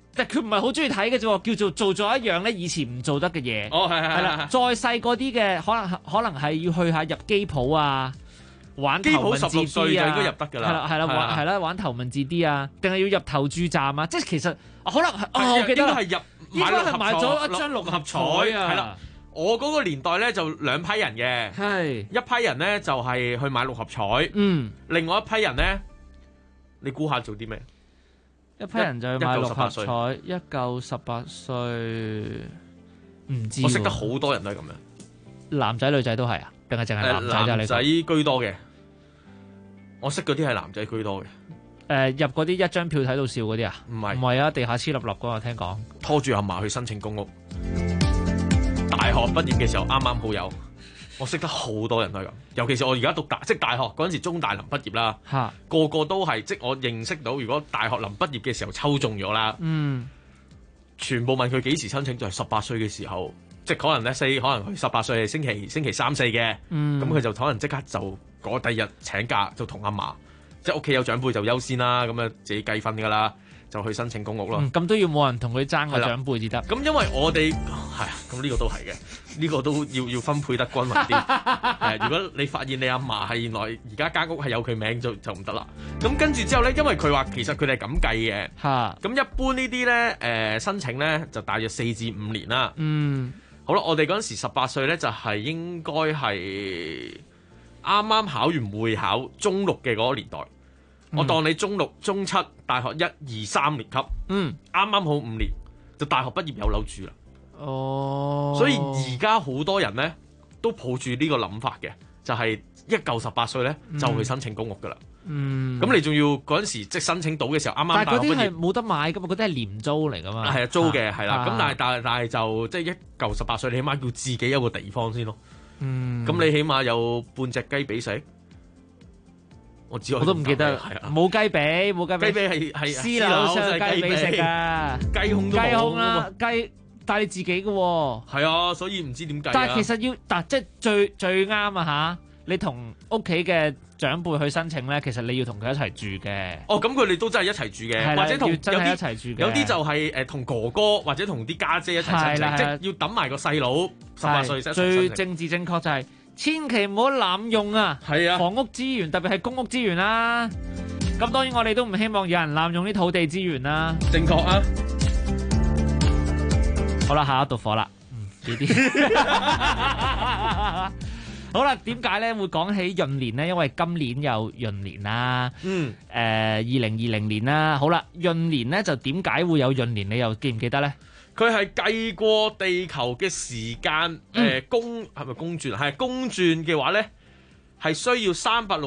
但佢唔係好中意睇嘅啫喎，叫做做咗一樣咧以前唔做得嘅嘢。 哦，係係啦，再細個啲嘅可能係要去下入機鋪啊，玩頭文字 D 啊， 機鋪16歲就應該入得㗎啦。 係啦，玩頭文字 D 啊，定係要入投注站啊？即係其實可能我記得應該係應該係買咗一張六合彩啊。 係啦，我嗰個年代咧就兩批人嘅， 係一批人咧就係去買六合彩，另外一批人咧，你估下做啲咩？ 一批人就去買六合彩，一嚿18歲，唔知。 我識得好多人都係咁樣， 男仔女仔都係啊？定係淨係男仔啫？ 男仔居多嘅，我識嗰啲係男仔居多嘅。 入嗰啲一張票睇到笑嗰啲啊？唔係啊，地下黐粒粒嗰個聽講， 拖住阿嫲去申請公屋。大學畢業嘅時候啱啱好有，我識得好多人都係咁，尤其是我而家讀即係大學嗰陣時，中大臨畢業啦，個個都係即我認識到，如果大學臨畢業嘅時候抽中咗啦，全部問佢幾時申請，就係18歲嘅時候，即係可能咧可能佢18歲係星期3、4嘅，咁佢就可能即刻就第二日請假就同阿嫲，即係屋企有長輩就優先啦，咁啊自己計分㗎啦。就去申請公屋咯， 咁都要冇人同佢爭個長輩至得。 咁因為我哋係啊，咁呢個都係嘅，呢個都要分配得均勻啲。如果你發現你阿嫲係原來而家間屋係有佢名就唔得啦。咁跟住之後咧，因為佢話其實佢哋係咁計嘅。咁一般呢啲咧申請咧就大約4至5年啦。好啦，我哋嗰陣時18歲咧就係應該係啱啱考完會考中6嘅嗰個年代。我當你中6、中7、大學1、2、3年級，啱啱好5年，就大學畢業有樓住啦。所以而家好多人咧都抱住呢個諗法嘅，就係一夠18歲咧就去申請公屋噶啦。咁你仲要嗰陣時即係申請到嘅時候，啱啱大學畢業。 但係嗰啲係冇得買噶嘛，嗰啲係廉租嚟噶嘛。 係啊，租嘅係啦。咁但係就即係一夠18歲，你起碼要自己有個地方先咯。咁你起碼有半隻雞髀食。我都唔記得，冇雞髀， 雞髀係私樓上雞髀食噶， 雞胸啦，雞帶你自己嘅喎。 係啊，所以唔知點計。 但係其實即係最啱啊嚇！你同屋企嘅長輩去申請咧，其實你要同佢一齊住嘅。 哦，咁佢哋都真係一齊住嘅，或者同真係一齊住嘅。 有啲就係同哥哥或者同啲家姐一齊申請，即係要揼埋個細佬18歲先。 最政治正確就係。千祈唔好濫用啊！房屋資源，特別係公屋資源啦。咁當然我哋都唔希望有人濫用啲土地資源啦。 正確啊！ 好啦，下一道火啦。呢啲好啦，點解咧會講起閏年咧？因為今年有閏年啦。2020年啦。好啦，閏年咧就點解會有閏年？你又記唔記得咧？ 佢係計過地球嘅時間，係咪公轉？係公轉嘅話咧，係需要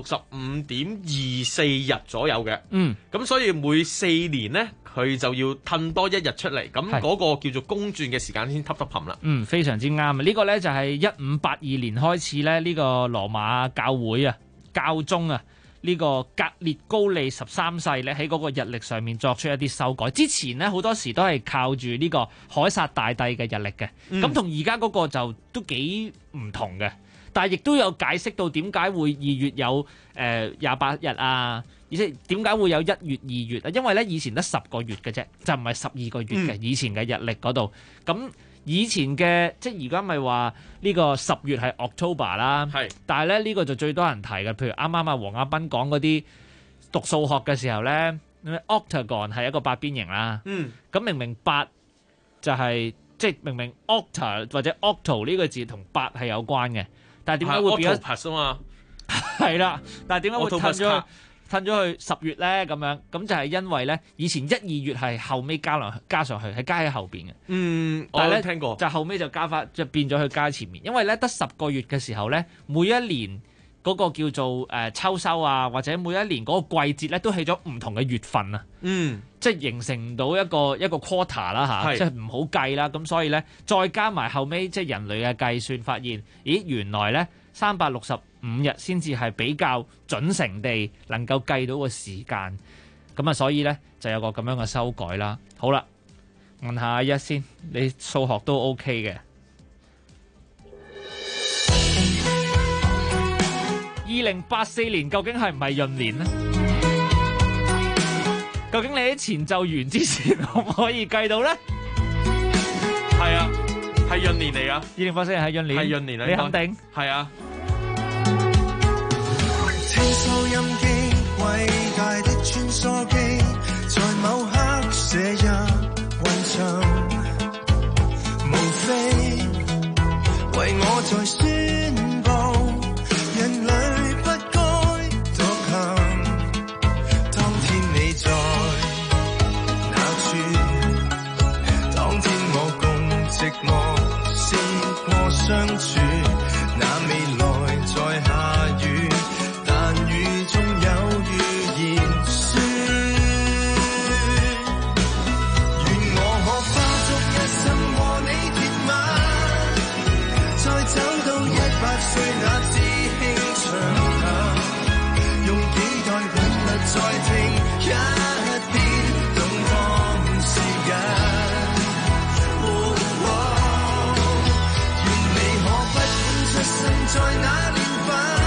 365.24日左右嘅。咁所以每4年咧，佢就要褪多1日出嚟，咁嗰個叫做公轉嘅時間先揼冚啦。 非常之啱啊！呢個咧就係1582年開始咧，呢個羅馬教會啊，教宗啊。呢個格列高利13世咧喺嗰個日曆上面作出一啲修改，之前咧好多時都係靠住呢個凱撒大帝嘅日曆嘅，咁同而家嗰個就都幾唔同嘅，但係亦都有解釋到點解會2月有28日啊，而且點解會有1月2月啊？因為咧以前得10個月嘅啫，就唔係12個月嘅，以前嘅日曆嗰度咁。以前嘅即係而家咪話呢個10月係 October 啦，但係咧呢個就最多人提嘅，譬如啱啱啊黃亞斌講嗰啲讀數學嘅時候咧 ，octagon 係一個八邊形啦，咁明明8就係即係明明 octa 或者 octo 呢個字同8係有關嘅，但係點解會變咗？係啦，但係點解會褪咗去10月咧？咁樣咁就係因為咧，以前1、2月係後尾加上去，係加喺後邊嘅。但係咧聽過就後尾就加翻，就變咗去加喺前面。因為咧得10個月嘅時候咧，每一年嗰個叫做秋收啊，或者每一年嗰個季節咧，都起咗唔同嘅月份啊。即係形成唔到一個 quarter 啦嚇，即係唔好計啦。咁所以咧，再加埋後尾即係人類嘅計算，發現咦原來咧365日先至係比較準成地能夠計到個時間，咁啊，所以咧就有個咁樣嘅修改啦。好啦，問下阿一先，你數學都 OK 嘅。2084年究竟係唔係閏年呢？ 究竟你喺前奏完之前可唔可以計到咧？ 係啊，係閏年嚟噶。 2084年係閏年， 係閏年嚟， 你肯定？ 係啊。 清收音機，偉大的穿梭機，在某刻寫入雲層，無非為我在宣佈，人類不該獨行。當天你在哪處？當天我共寂寞試過相處，那未來在下雨。雨中有預言書，願我可花足一生和你鐵馬，再走到100歲那知輕長行，用幾代韻律再聽一遍動盪時間。願你可不管出生在哪年份，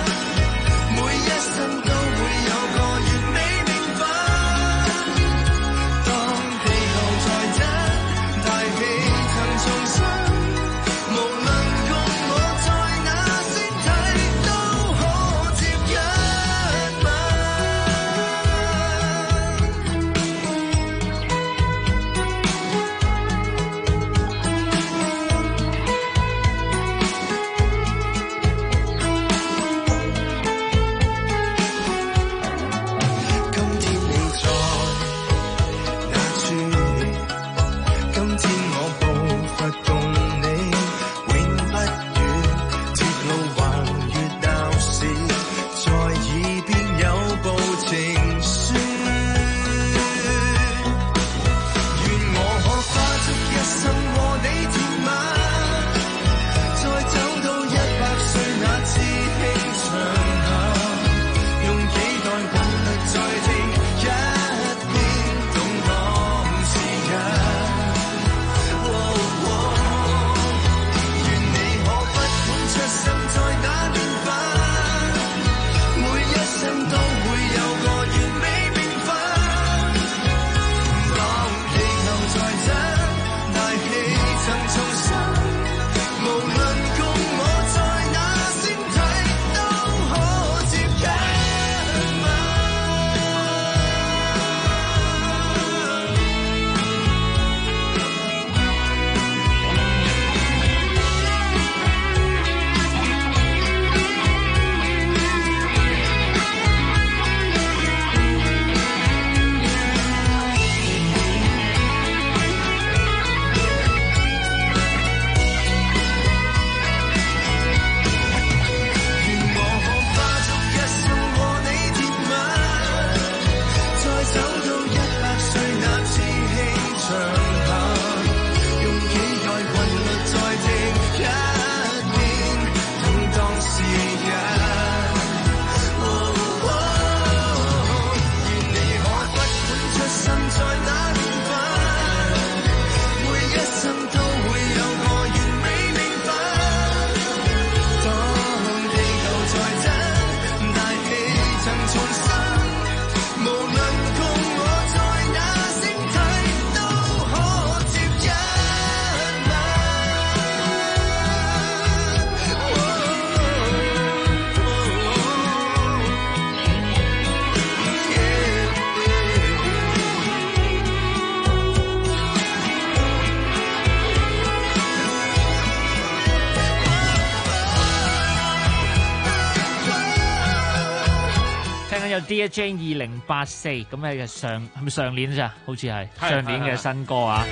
有 Dear Jane 2084，咁係係咪上年咋？好似係上年嘅新歌啊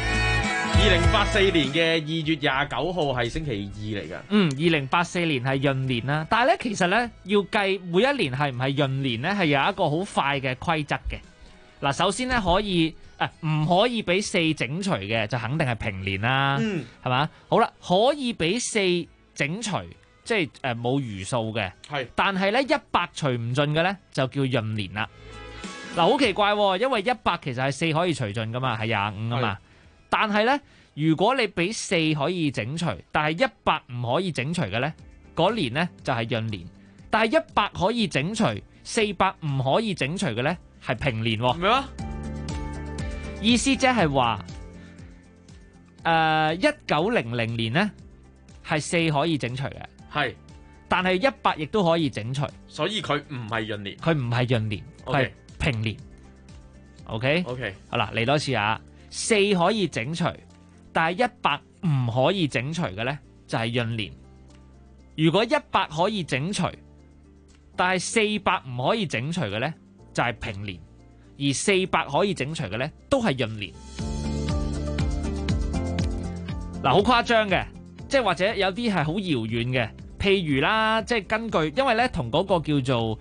！2084年嘅2月29號係星期二嚟㗎。 2084年係閏年啦。但係咧，其實咧要計每一年係唔係閏年咧，係有一個好快嘅規則嘅。嗱，首先咧可以唔可以俾4整除嘅，就肯定係平年啦，係嘛？好啦，可以俾4整除。即係冇餘數嘅，但係咧100除唔盡嘅咧就叫閏年啦。嗱，好奇怪喎，因為100其實係4可以除盡噶嘛，係25啊嘛。但係咧，如果你俾4可以整除，但係100唔可以整除嘅咧，嗰年咧就係閏年。但係100可以整除，400唔可以整除嘅咧係平年喎。 明嗎？ 意思即係話1900年呢係4可以整除嘅， 係， 但係100亦都可以整除， 所以佢唔係閏年， 佢唔係閏年，佢係平年。OK， 好啦，嚟多次啊，4可以整除，但係100唔可以整除嘅呢，就係閏年。如果100可以整除，但係400唔可以整除嘅呢，就係平年。而400可以整除嘅呢，都係閏年。嗱，好誇張嘅，即係或者有啲係好遙遠嘅，譬如啦，即係根據，因為呢同嗰個叫做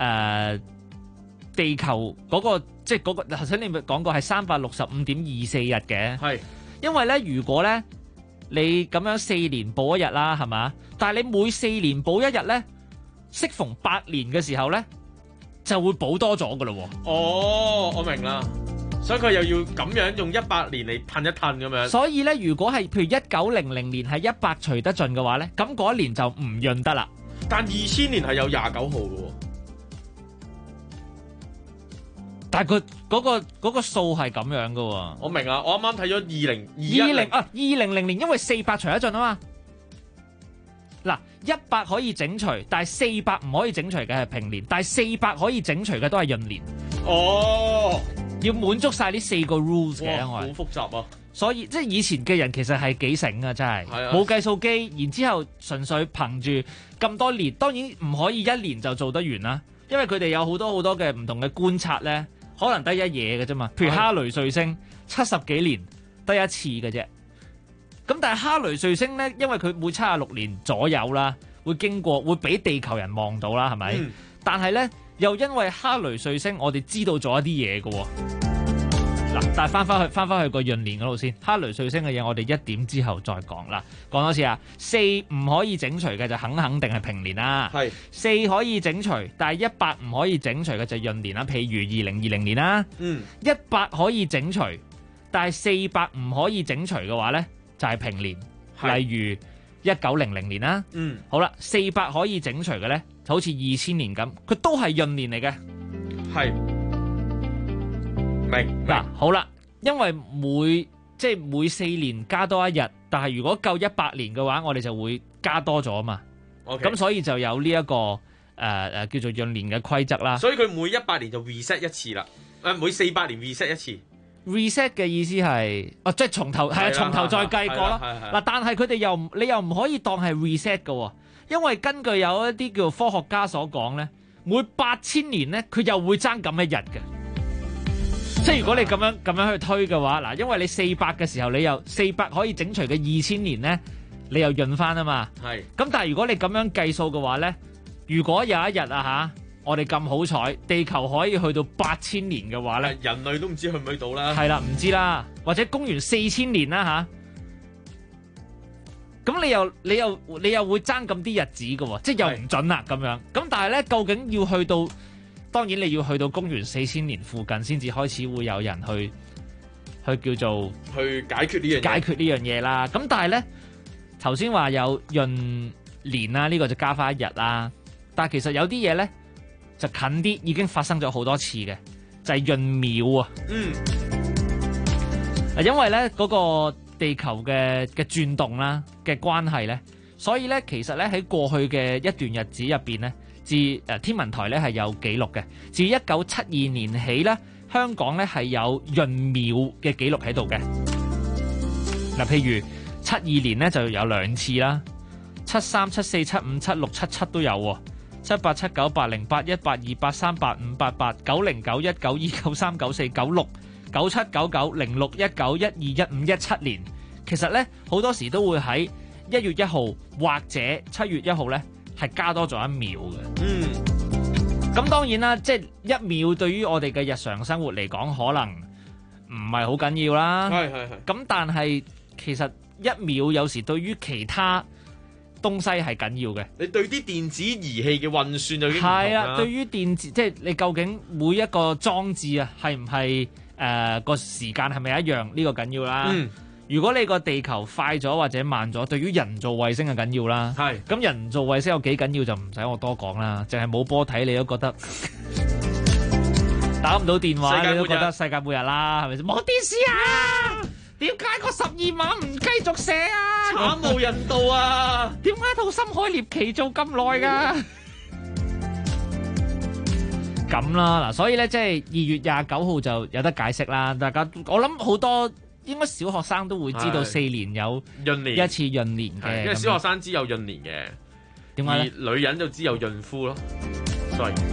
地球嗰個，即係嗰個頭先你咪講過係365.24日嘅， 係， 因為呢，如果呢你咁樣4年補一日啦，係嘛？但係你每4年補一日呢，適逢8年嘅時候呢，就會補多咗噶咯喎。 哦，我明啦，所以佢又要咁樣用100年嚟褪一褪咁樣。 所以咧，如果係譬如1900年係100除得盡嘅話咧，咁嗰一年就唔閏得啦。 但2000年係有29號嘅喎。 但係佢嗰個數係咁樣嘅喎。 我明啊，我啱啱睇咗2000 年，因為400除得盡啊嘛。嗱，100可以整除，但係400唔可以整除嘅係平年，但係400可以整除嘅都係閏年。 哦， 要滿足晒呢4個 rules 嘅， 好複雜啊！ 所以即係以前嘅人其實係幾醒啊，真係冇計數機，然之後純粹憑住咁多年，當然唔可以1年就做得完啦，因為佢哋有好多嘅唔同嘅觀察咧，可能得一嘢嘅啫嘛。譬如哈雷彗星70幾年得一次嘅啫。咁但係哈雷彗星咧，因為佢每76年左右啦，會經過，會俾地球人望到啦，係咪？但係咧，又因為哈雷彗星，我哋知道咗一啲嘢嘅喎。嗱，但係翻返去個閏年嗰度先，哈雷彗星嘅嘢我哋1點之後再講啦。講多次啊，4唔可以整除嘅就肯定係平年啦。係4可以整除，但係100唔可以整除嘅就閏年啦。譬如2020年啦，100可以整除，但係400唔可以整除嘅話咧，就係平年，例如1900年啦。好啦，400可以整除嘅咧，就好似2000年咁，佢都係閏年嚟嘅。係，明嗱，好啦，因為每4年加多一日，但係如果夠100年嘅話，我哋就會加多咗嘛。咁所以就有呢一個叫做閏年嘅規則啦。 所以佢每100年就 reset 一次啦，每400年 reset 一次。 reset 嘅意思係，即係從頭，係啊，從頭再計過咯。嗱，但係佢哋你又唔可以當係 reset 嘅，因為根據有一啲叫科學家所講咧，每8000年咧，佢又會爭咁一日嘅。即係如果你咁樣去推嘅話，嗱，因為你400嘅時候，你又400可以整除嘅2000年咧，你又潤翻啊嘛。係。咁但係如果你咁樣計數嘅話咧，如果有一日啊我哋咁好彩，地球可以去到8000年嘅話咧， 人類都唔知去唔去到啦。 係啦，唔知啦，或者公元4000年啦咁你又會爭咁啲日子嘅喎，即係又唔準啦咁樣。咁但係咧，究竟要去到，當然你要去到公元4000年附近先至開始會有人去叫做去解決呢樣嘢啦。咁但係咧，頭先話有閏年啦，呢個就加翻一日啦。但係其實有啲嘢咧，就近啲，已經發生咗好多次嘅，就係閏秒啊。因為咧嗰個地球嘅轉動啦嘅關係咧，所以咧其實咧喺過去嘅一段日子入邊咧，自天文台咧係有記錄嘅。自1972年起咧，香港咧係有閏秒嘅記錄喺度嘅。嗱，譬如72年咧就有2次啦，73、74、75、76、77都有喎。78、79、80、81、82、83、85、88、90、91、92、93、94、96、97、99、06、19、12、15、17年，其實咧好多時都會喺1月1號或者7月1號咧係加多咗1秒嘅。咁當然啦，即係1秒對於我哋嘅日常生活嚟講，可能唔係好緊要啦。係。咁但係其實1秒有時對於其他東西係緊要嘅， 你對啲電子儀器嘅運算就已經唔同啦。 係啊，對於電子，即係你究竟每一個裝置啊，係唔係個時間係咪一樣？呢個緊要啦。如果你個地球快咗或者慢咗，對於人造衛星係緊要啦。係。咁人造衛星有幾緊要就唔使我多講啦，淨係冇波睇你都覺得打唔到電話， 世界末日你都覺得世界末日啦，係咪先？冇電視啊！點解個12碼唔繼續寫啊？ 慘無人道啊！ 點解套《深海獵奇》做咁耐㗎？咁啦，嗱，所以咧，即係2月29號就有得解釋啦。大家我諗好多應該小學生都會知道4年有閏年一次閏年嘅， 因為小學生知有閏年嘅， 點解咧？ 而女人就知有潤膚咯，所以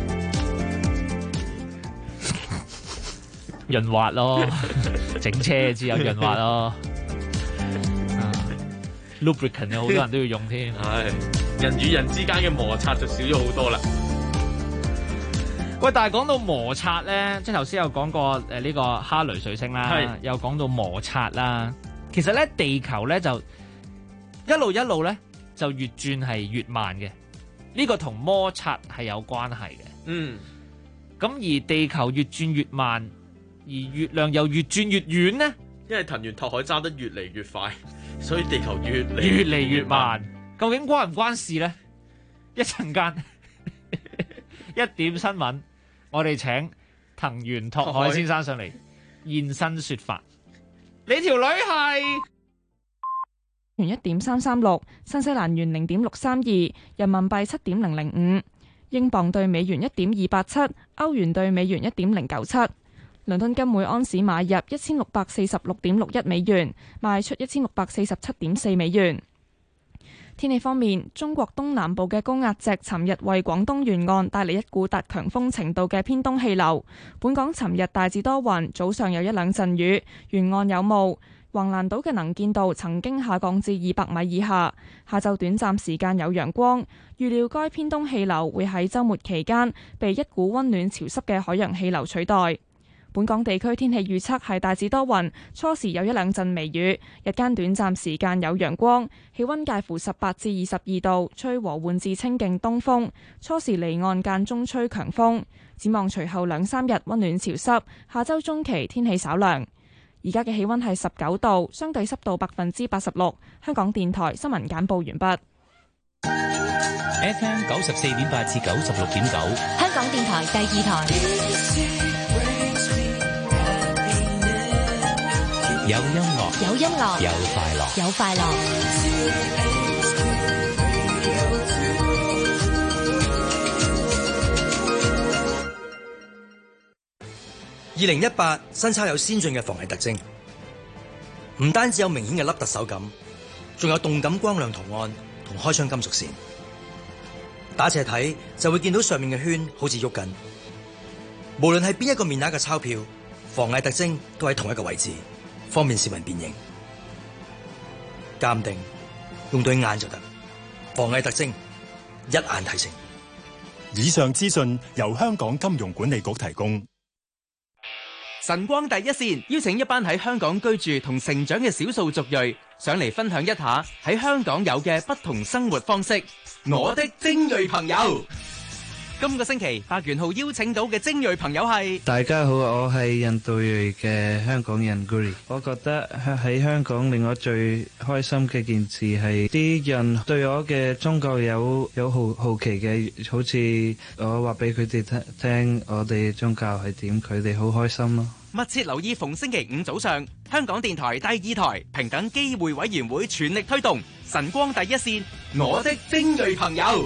潤滑咯，整車就知有潤滑咯。lubricant 有好多人都要用添。 係人與人之間嘅摩擦就少咗好多啦。 喂，但係講到摩擦咧，即係頭先有講過呢個哈雷彗星啦，又講到摩擦啦。其實咧，地球咧就一路咧就越轉係越慢嘅，呢個同摩擦係有關係嘅。 嗯， 咁而地球越轉越慢，而月亮又越轉越遠咧， 因為藤原拓海揸得越嚟越快，所以地球越嚟越慢。究竟關唔關事咧？一陣間一點新聞，我哋請藤原拓海先生上嚟現身說法。你條女係元1.336，新西蘭元0.632，人民幣7.005，英鎊對美元1.287，歐元對美元1.097。倫敦金每安士買入1646.61美元，賣出1647.4美元。天氣方面，中國東南部嘅高壓脊尋日為廣東沿岸帶嚟一股達強風程度嘅偏東氣流。本港尋日大致多雲，早上有一兩陣雨，沿岸有霧。橫瀾島嘅能見度曾經下降至200米以下。下晝短暫時間有陽光，預料該偏東氣流會喺週末期間被一股溫暖潮濕嘅海洋氣流取代。本港地區天氣預測係大致多雲，初時有一兩陣微雨，日間短暫時間有陽光，氣溫介乎18至22度，吹和緩至清勁東風，初時離岸間中吹強風。展望隨後2-3日溫暖潮濕，下週中期天氣稍涼。而家嘅氣溫係19度，相對濕度86%。香港電台新聞簡報完畢。 FM 94.8至96.9， 香港電台第2台。 有音樂， 有音樂， 有快樂， 有快樂。 2018新鈔有先進嘅防偽特徵，唔單止有明顯嘅凹凸手感，仲有動感光亮圖案同開窗金屬線。打斜睇就會見到上面嘅圈好似喐緊。無論係邊一個面額嘅鈔票，防偽特徵都喺同一個位置，方便市民辨認。鑑定用對眼就得，防偽特徵一眼睇清。 以上資訊由香港金融管理局提供。 晨光第一線邀請一班喺香港居住同成長嘅少數族裔上嚟分享一下喺香港有嘅不同生活方式。我的精鋭朋友，今個星期白元浩邀請到嘅精鋭朋友係， 大家好，我係印度裔嘅香港人 Guri。我覺得喺香港令我最開心嘅件事係啲人對我嘅宗教有好奇嘅，好似我話俾佢哋聽我哋宗教係點，佢哋好開心咯。 密切留意逢星期五早上，香港電台第2台平等機會委員會全力推動晨光第一線，我的精鋭朋友。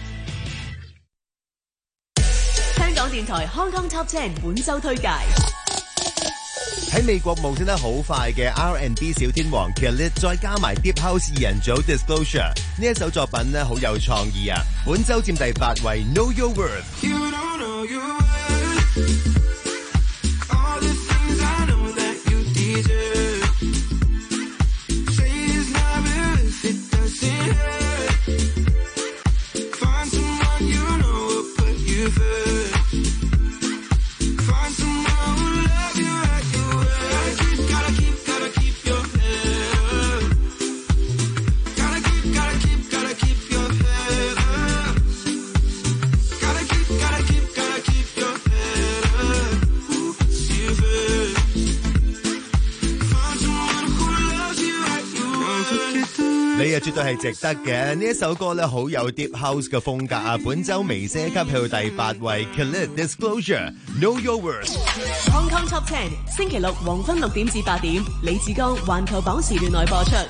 香港電台 Hong Kong Top 10本周推介。 喺美國冒升得好快嘅 R&B 小天王 Khalid， 再加埋 Deep House 二人組 Disclosure， 呢一首作品呢好有創意啊！本周佔第8位 Know Your Worth。 You don't know your worth. All the things I know that you deserve. Say it's not real if it doesn't hurt. Find someone you know will put you first. Find someone who love you at your worst. Gotta keep your head up. Gotta keep your head up. Gotta keep your head up. Who puts you first? Find someone who loves you at your worst. Don't forget the 你啊絕對係值得嘅。呢一首歌咧好有 Deep House 嘅風格啊！本周微些級去到第8位 Khalid Disclosure Know Your Worth Hong Kong Top 10星期六黃昏6點至8點，李志剛環球榜時段內播出。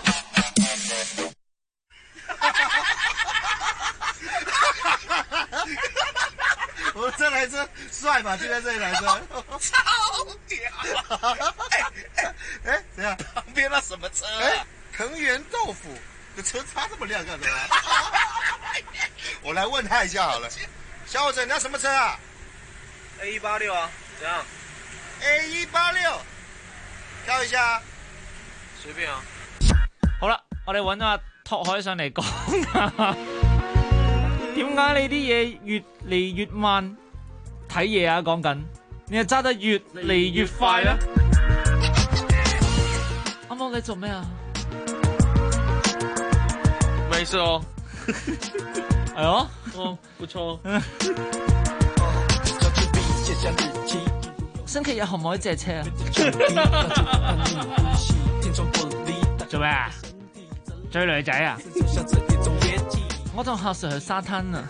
我這台車帥吧？就在這一台車，超屌！哎，怎樣？旁邊那什麼車啊？藤原豆腐，這車擦這麼亮幹什麼？我來問他一下好了。小伙子，你要什麼車啊 ？A186啊？怎樣 ？A186，挑一下。隨便啊。 好啦，我哋揾阿拓海上嚟講下。點解你啲嘢越嚟越慢？睇嘢啊，講緊你又揸得越嚟越快咧。啱啱你做咩啊？ 沒事哦。 係哦， 不錯。 星期日可唔可以借車啊？做咩啊？追女仔啊？我同客 Sir 去沙灘啊！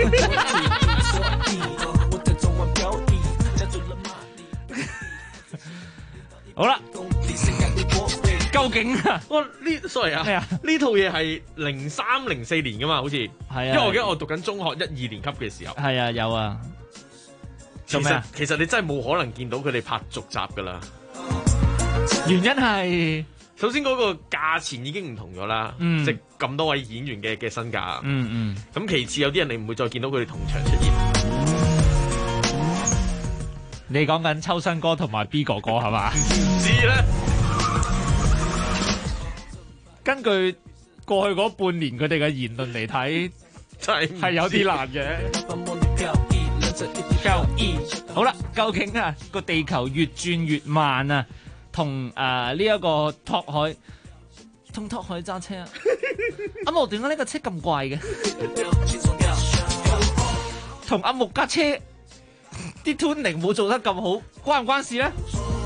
好啦，究竟啊， sorry 啊，呢套嘢係03、04年噶嘛，好似係啊，因為我記得我讀緊中學1、2年級嘅時候， 係啊，有啊。做咩啊？ 其實你真係冇可能見到佢哋拍續集噶啦， 原因係。 首先嗰個價錢已經唔同咗啦，即係咁多位演員嘅身價。咁其次有啲人你唔會再見到佢哋同場出現。 你講緊秋生哥同埋 B 哥哥係嘛？ 唔知咧。 根據過去嗰半年佢哋嘅言論嚟睇，係有啲難嘅。好啦，究竟啊個地球越轉越慢啊？同呢一個拓海揸車啊！阿木點解呢個車咁怪嘅？同阿木架車啲 tuning 冇做得咁好，關唔關事咧？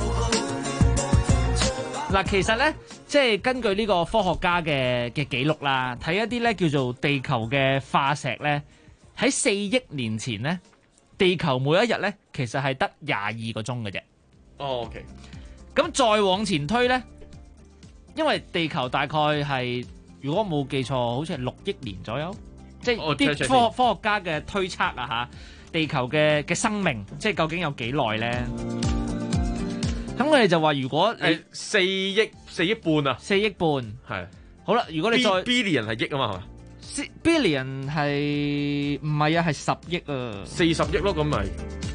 嗱，其實咧，即係根據呢個科學家嘅記錄啦，睇一啲咧叫做地球嘅化石咧，喺4億年前咧，地球每一日咧其實係得22個鐘嘅啫。 哦 ，OK。 咁再往前推咧，因為地球大概係，如果冇記錯，好似係6億年左右，即係啲科學家嘅推測啊嚇，地球嘅生命即係究竟有幾耐咧？咁我哋就話，如果 4億半啊 ，4億半係好啦。如果你再 billion 係億啊嘛，係嘛 ？billion 係唔係啊？係10億啊 ，40億咯，咁咪。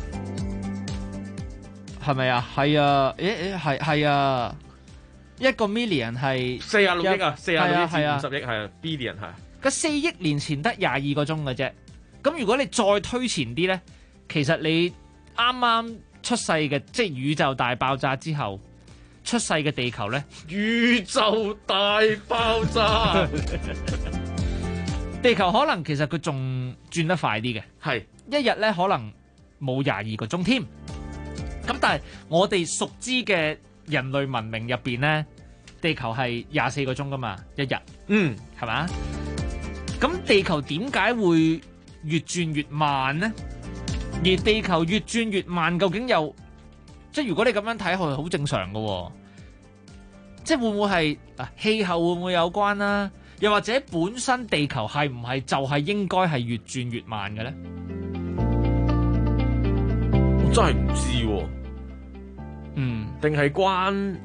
係咪啊？係啊！係啊！一個 million 係 46億啊，46億至50億係啊 ，billion 係。 個4億年前得22個鐘嘅啫。咁如果你再推前啲咧，其實你啱啱出世嘅，即係宇宙大爆炸之後出世嘅地球咧， 宇宙大爆炸， 地球可能其實佢仲轉得快啲嘅， 係一日咧可能冇22個鐘添。咁但係我哋熟知嘅人類文明入邊咧，地球係24個鐘噶嘛，一日，係嘛？咁地球點解會越轉越慢呢？而地球越轉越慢，究竟又即係如果你咁樣睇，係好正常噶，即係會唔會係氣候會唔會有關啦？又或者本身地球係唔係就係應該係越轉越慢嘅咧？ 真係唔知喎，定係關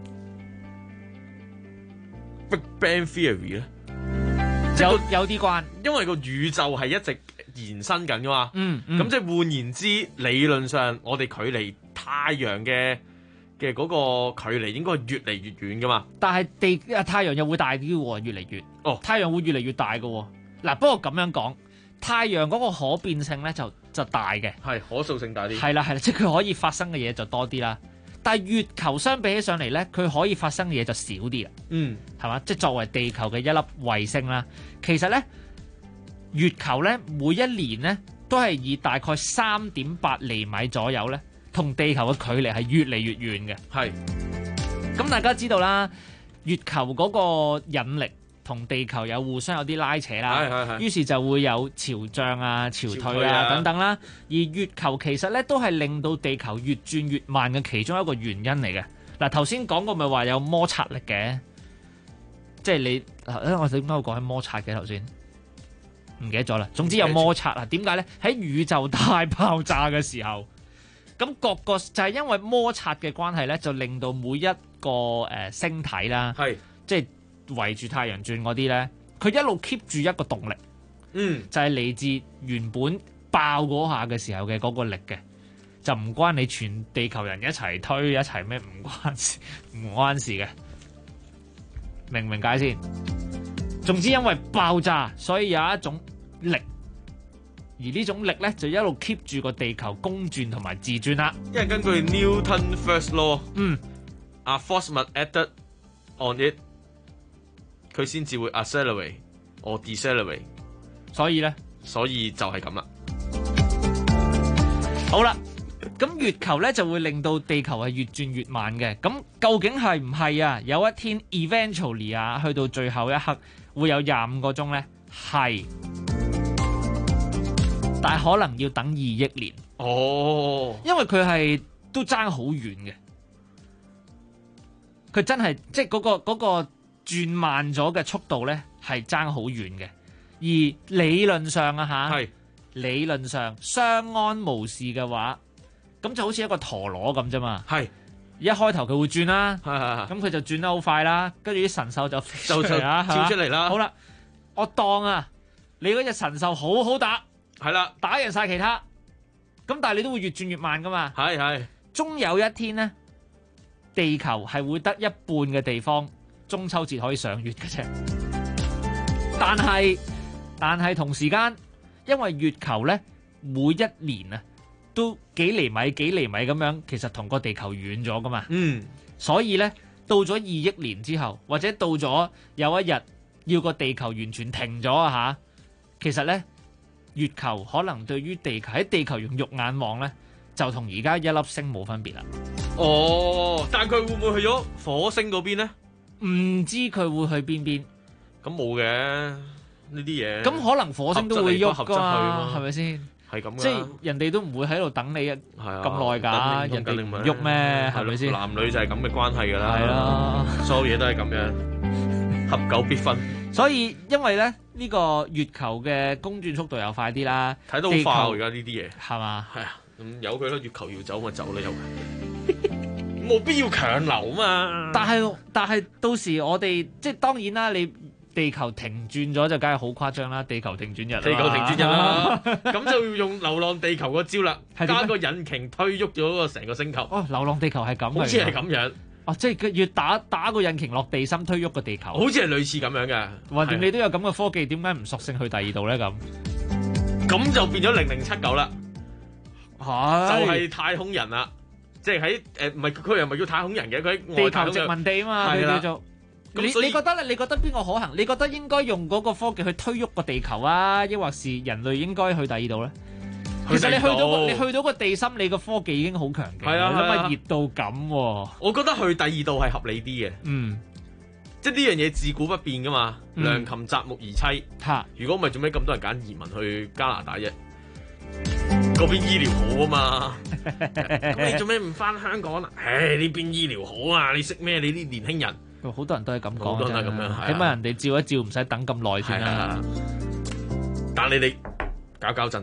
Big Bang Theory 咧？ 有啲關， 因為個宇宙係一直延伸緊噶嘛。咁即係換言之，理論上我哋距離太陽嘅嗰個距離應該係越嚟越遠噶嘛。 但係太陽又會大啲喎，越嚟越。太陽會越嚟越大嘅喎。嗱，不過咁樣講，太陽嗰個可變性咧就大嘅， 係可塑性大啲。 係啦，即係佢可以發生嘅嘢就多啲啦。但係月球相比起上嚟咧，佢可以發生嘅嘢就少啲啦。係嘛？即係作為地球嘅一粒衛星啦，其實咧月球咧每一年咧都係以大概3.8厘米左右咧，同地球嘅距離係越嚟越遠嘅。 係。 咁大家知道啦，月球嗰個引力同地球有互相有啲拉扯係啦，於是就會有潮漲啊、潮退啊等等啦。而月球其實咧都係令到地球越轉越慢嘅其中一個原因嚟嘅。嗱，頭先講過咪話有摩擦力嘅，即係你我點解會講緊摩擦嘅頭先？唔記得咗啦。總之有摩擦啊，點解咧？喺宇宙大爆炸嘅時候，咁各個就係因為摩擦嘅關係咧，就令到每一個星體啦，即係圍住太陽轉嗰啲咧，佢一路 keep 住一個動力，就係嚟自原本爆嗰下嘅時候嘅嗰個力嘅，就唔關你全地球人一齊推一齊咩，唔關事嘅，明唔明解先？總之因為爆炸，所以有一種力，而呢種力咧就一路 keep 住個地球公轉同埋自轉啦。 因為根據 Newton First Law，a force must act on it， 佢先至會 accelerate or decelerate。所以就係咁啦。好啦，咁月球咧就會令到地球係越轉越慢嘅。咁究竟係唔係啊？有一天 eventually 啊，去到最後一刻會有25個鐘咧，係，但係可能要等2億年。因為佢係都爭好遠嘅，佢真係即係嗰個轉慢咗嘅速度咧係爭好遠嘅。而理論上啊理論上相安無事嘅話，咁就好似一個陀螺咁啫嘛。一開頭佢會轉啦，咁佢就轉得好快啦，跟住啲神獸就飛出嚟啦， 跳出嚟啦。好啦，我當你嗰隻神獸好好打，打贏晒其他，咁但係你都會越轉越慢噶嘛。終有一天呢，地球係會得一半嘅地方中秋節可以上月嘅啫。但係同時間，因為月球咧每一年啊都幾厘米咁樣，其實同個地球遠咗噶嘛。所以咧到咗2億年之後，或者到咗有一日要個地球完全停咗啊，其實咧月球可能對於地球喺地球用肉眼望咧，就同而家一粒星冇分別啦。 但佢會唔會去咗火星嗰邊咧？ 唔知佢會去邊。 咁冇嘅呢啲嘢。 咁可能火星都會喐㗎嘛，係咪先？ 係咁， 即係人哋都唔會喺度等你咁耐㗎，人哋唔喐咩？係咪先？ 男女就係咁嘅關係㗎啦。 係啦， 所有嘢都係咁樣，合久必分。 所以因為咧呢個月球嘅公轉速度又快啲啦， 睇到好快喎而家呢啲嘢係嘛？ 係啊，咁由佢咯，月球要走咪走啦，又冇必要強留嘛。 但係到時我哋即係當然啦，你地球停轉咗就梗係好誇張啦，地球停轉日啦，咁就要用流浪地球個招啦，加個引擎推喐咗個成個星球。 流浪地球係咁， 好似係咁樣。 即係要打個引擎落地心推喐個地球， 好似係類似咁樣嘅。 橫掂你都有咁嘅科技，點解唔索性去第二度咧？ 咁就變咗0079啦，就係太空人啦，即係喺唔係佢又唔係叫太空人嘅，佢喺外太空地球殖民地啊嘛，佢叫做。你覺得咧？你覺得邊個可行？你覺得應該用嗰個科技去推喐個地球啊，抑或是人類應該去第二度咧？其實你去到個地心，你個科技已經好強勁，你諗下熱到咁。 我覺得去第二度係合理啲嘅。即係呢樣嘢自古不變噶嘛，良禽擇木而棲。如果唔係，做咩咁多人揀移民去加拿大啫？嗰邊醫療好啊嘛，咁你做咩唔翻香港啊？呢邊醫療好啊，你識咩？你啲年輕人。 好多人都係咁講， 好多人都係咁樣， 起碼人哋照一照唔使等咁耐先啦。 但你哋搞震，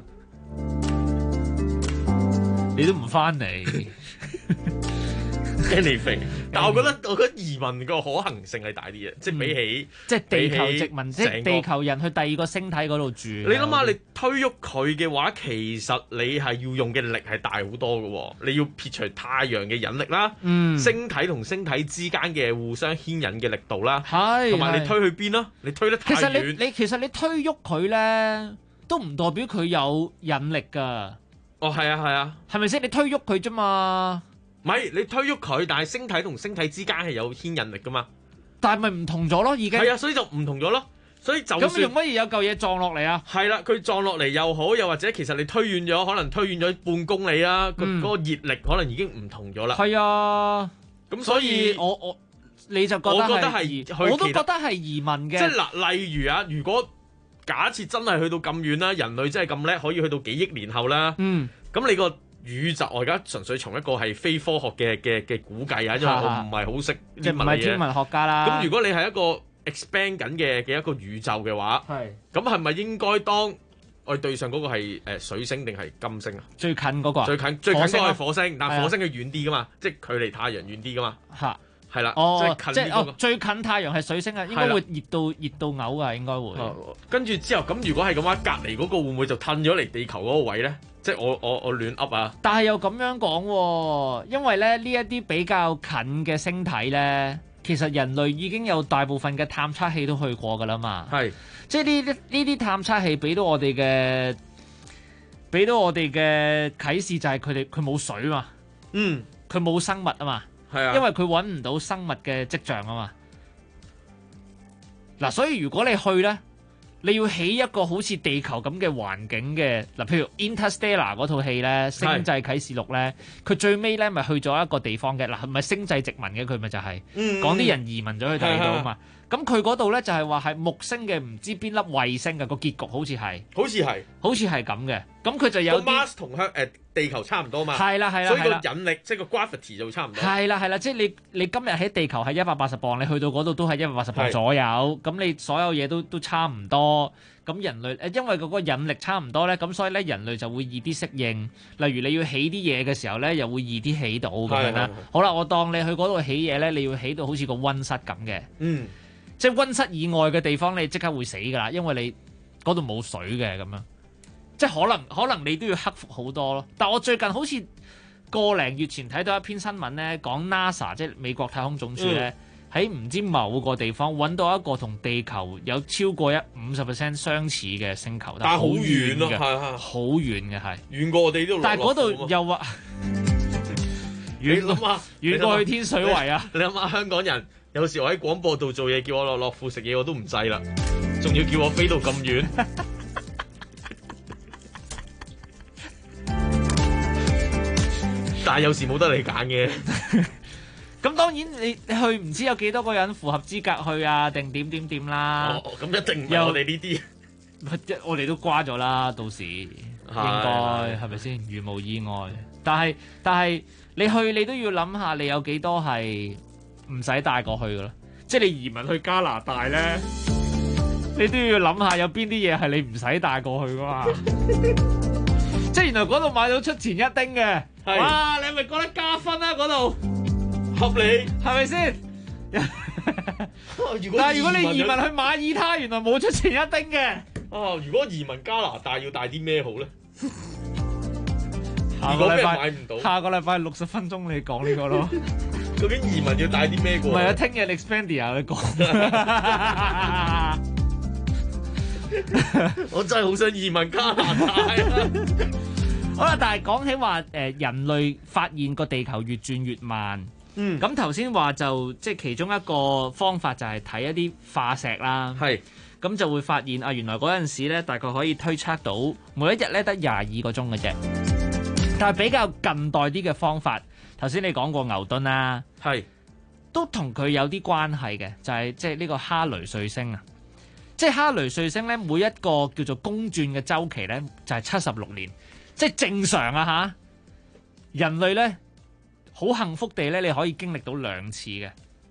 你都唔翻嚟。 anything， 但我覺得移民個可行性係大啲嘅，即係比起即係地球殖民，即係地球人去第二個星體嗰度住。 你諗下，你推喐佢嘅話，其實你係要用嘅力係大好多嘅。你要撇除太陽嘅引力啦，星體同星體之間嘅互相牽引嘅力度啦，同埋你推去邊啦？你推得太遠， 其實你推喐佢咧，都唔代表佢有引力㗎。 係啊， 係咪先？你推喐佢啫嘛。 唔係你推喐佢，但係星體同星體之間係有牽引力噶嘛？ 但係咪唔同咗咯？已經係啊，所以就唔同咗咯。所以就咁用乜嘢有嚿嘢撞落嚟啊？ 係啦，佢撞落嚟又好，又或者其實你推遠咗，可能推遠咗半公里啦，嗰個熱力可能已經唔同咗啦。 係啊， 咁所以你就覺得我覺得係我都覺得係移民嘅。 即係嗱，例如啊，如果假設真係去到咁遠啦，人類真係咁叻，可以去到幾億年後啦。咁你個宇宙，我而家純粹從一個係非科學嘅估計啊，因為我唔係好識即係唔係天文學家啦。 咁如果你係一個 expand 緊嘅一個宇宙嘅話，咁係咪應該當我哋對上嗰個係水星定係金星啊？ 最近嗰個最近嗰個係火星，但係火星係遠啲噶嘛，即係距離太陽遠啲噶嘛。係啦， 即係最近太陽係水星啊，應該會熱到嘔啊，應該會。 跟住之後，咁如果係咁話，隔離嗰個會唔會就褪咗嚟地球嗰個位咧？即係我亂噏啊！ 但係又咁樣講喎，因為咧呢一啲比較近嘅星體咧，其實人類已經有大部分嘅探測器都去過㗎啦嘛。係，即係呢啲探測器俾到我哋嘅啟示就係佢冇水嘛。佢冇生物啊嘛。係啊，因為佢揾唔到生物嘅跡象啊嘛。嗱，所以如果你去咧，你要起一個好似地球咁嘅環境嘅嗱，譬如 Interstellar 嗰套戲咧，《星際啟示錄》咧，佢最尾咧咪去咗一個地方嘅嗱，係咪星際殖民嘅佢咪就係講啲人移民咗去第二度啊嘛。咁佢嗰度咧就係話係木星嘅唔知邊粒衛星嘅個結局好似係咁嘅。咁佢就有個 mass 同地球差唔多嘛。係啦， 所以個引力即係個 gravity 就差唔多。 係啦，即係你今日喺地球係180磅，你去到嗰度都係180磅左右。咁你所有嘢都差唔多。咁人類因為嗰個引力差唔多咧，咁所以咧人類就會易啲適應。例如你要起啲嘢嘅時候咧，又會易啲起到咁樣啦。好啦，我當你去嗰度起嘢咧，你要起到好似個溫室咁嘅。即係溫室以外嘅地方，你即刻會死㗎啦，因為你嗰度冇水嘅咁樣。即係可能你都要克服好多咯。但我最近好似個零月前睇到一篇新聞咧，講 NASA 即係美國太空總署咧，喺唔知某個地方揾到一個同地球有超過50% 相似嘅星球，但係好遠嘅，好遠嘅係遠過我哋都。 但係嗰度又話遠啊， 遠過去天水圍啊！ 你諗下香港人。有時我喺廣播度做嘢，叫我落樂富食嘢我都唔制啦，仲要叫我飛到咁遠。但係有時冇得你揀嘅。 咁當然你去唔知有幾多個人符合資格去啊？定點啦。 咁一定唔係我哋呢啲。 我哋都瓜咗啦，到時應該係咪先？如無意外。但係你去你都要諗下，你有幾多係唔使帶過去噶啦，即係你移民去加拿大咧，你都要諗下有邊啲嘢係你唔使帶過去噶嘛。即係原來嗰度買到出前一丁嘅，哇！你係咪覺得加分啊？嗰度合理係咪先？但係如果你移民去馬爾他，原來冇出前一丁嘅。 如果移民加拿大要帶啲咩好咧？ 下個禮拜60分鐘你講呢個咯。 究竟移民要帶啲咩過？ 唔係啊，聽日 Expandia 你講。 我真係好想移民加拿大啊！ 好啦，但係講起話人類發現個地球越轉越慢。咁頭先話就即係其中一個方法就係睇一啲化石啦。咁就會發現啊，原來嗰陣時咧大概可以推測到每一日咧得22個鐘嘅啫。但係比較近代啲嘅方法。頭先你講過牛頓啦，都同佢有啲關係嘅，就係即係呢個哈雷彗星啊！即係哈雷彗星咧，每一個叫做公轉嘅週期咧，就係76年，即係正常啊嚇！人類咧好幸福地咧，你可以經歷到2次嘅，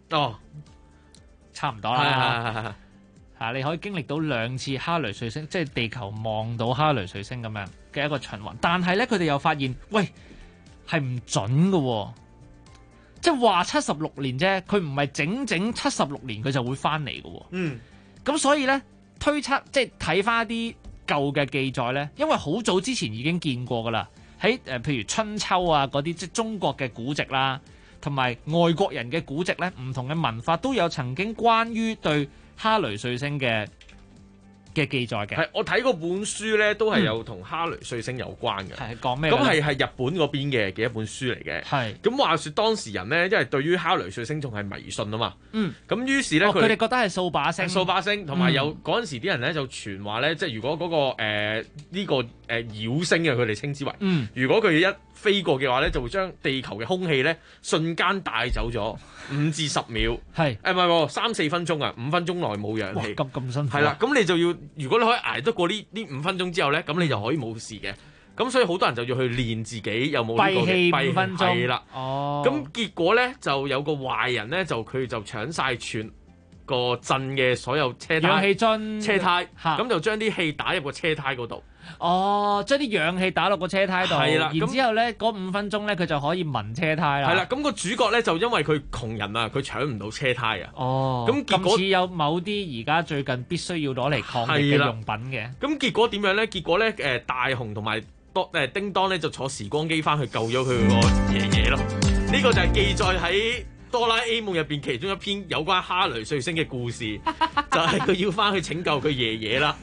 差唔多啦嚇！你可以經歷到2次哈雷彗星，即係地球望到哈雷彗星咁樣嘅一個循環。但係咧，佢哋又發現，喂，係唔準嘅喎，即係話76年啫，佢唔係整76年佢就會翻嚟嘅喎。咁所以咧推測即係睇翻一啲舊嘅記載咧，因為好早之前已經見過㗎啦，喺譬如春秋啊嗰啲即係中國嘅古籍啦，同埋外國人嘅古籍咧，唔同嘅文化都有曾經關於對哈雷彗星嘅記載嘅。 我睇嗰本書咧，都係有同哈雷彗星有關嘅。 係講咩？ 咁係日本嗰邊嘅一本書嚟嘅。咁話說當時人咧，因為對於哈雷彗星仲係迷信啊嘛。咁於是咧，佢哋覺得係掃把星， 同埋有嗰陣時啲人咧就傳話咧，即係如果嗰個呢個妖星啊，佢哋稱之為，如果佢一飛過嘅話咧，就會將地球嘅空氣咧瞬間帶走咗5至10秒。 係唔係3-4分鐘啊，5分鐘內冇氧氣。 咁辛苦。 係啦，咁你就要，如果你可以捱得過呢5分鐘之後咧，咁你就可以冇事嘅。咁所以好多人就要去練自己有冇呢個嘅閉氣5分鐘。 係啦，咁結果咧就有個壞人咧，佢就搶晒全個鎮嘅所有車胎、 氧氣樽、 車胎，咁就將啲氣打入個車胎嗰度。 將啲氧氣打落個車胎度， 係啦， 然之後咧嗰5分鐘咧佢就可以聞車胎啦。 係啦，咁個主角咧就因為佢窮人啊，佢搶唔到車胎啊。 咁結果似有某啲而家最近必須要攞嚟抗疫嘅用品嘅。 咁結果點樣咧？結果咧大雄同埋叮當咧就坐時光機翻去救咗佢個爺爺咯。呢個就係記載喺哆啦 A 夢入邊其中一篇有關哈雷彗星嘅故事，就係佢要翻去拯救佢爺爺啦。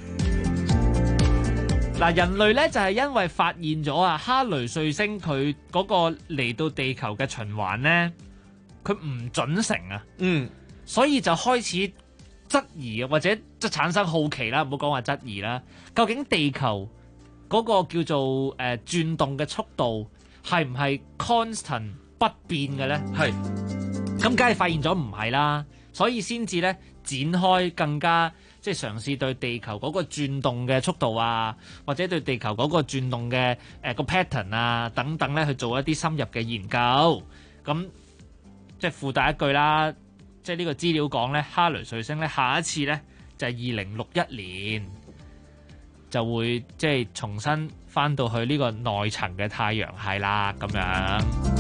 嗱，人類咧就係因為發現咗啊哈雷彗星佢嗰個嚟到地球嘅循環咧，佢唔準成啊，所以就開始質疑或者即係產生好奇啦，唔好講話質疑啦，究竟地球嗰個叫做轉動嘅速度係唔係 constant 不變嘅咧？係，咁梗係發現咗唔係啦，所以先至咧展開更加即係嘗試對地球嗰個轉動嘅速度啊，或者對地球嗰個轉動嘅個 pattern 啊等等咧去做一啲深入嘅研究。咁即係附帶一句啦，即係呢個資料講咧，哈雷彗星咧下一次咧就係2061年就會即係重新翻到去呢個內層嘅太陽系啦，咁樣。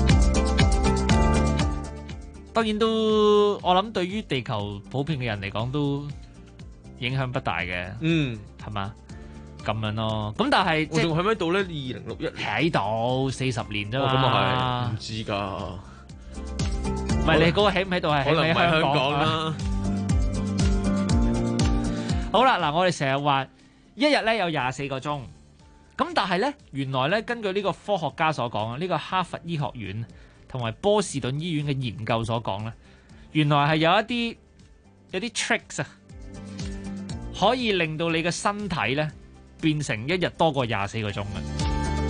當然都我諗對於地球普遍嘅人嚟講都影響不大嘅，係嘛？咁樣咯。咁但係我仲喺咪度咧？2061 喺度40年啫嘛。 咁啊係，唔知㗎。 唔係你嗰個喺唔喺度係喺香港啦。好啦，嗱，我哋成日話一日咧有24個鐘，咁但係咧原來咧根據呢個科學家所講啊，呢個哈佛醫學院同埋波士頓醫院嘅研究所講咧，原來係有啲 tricks 啊，可以令到你嘅身體咧變成一日多過24個鐘嘅。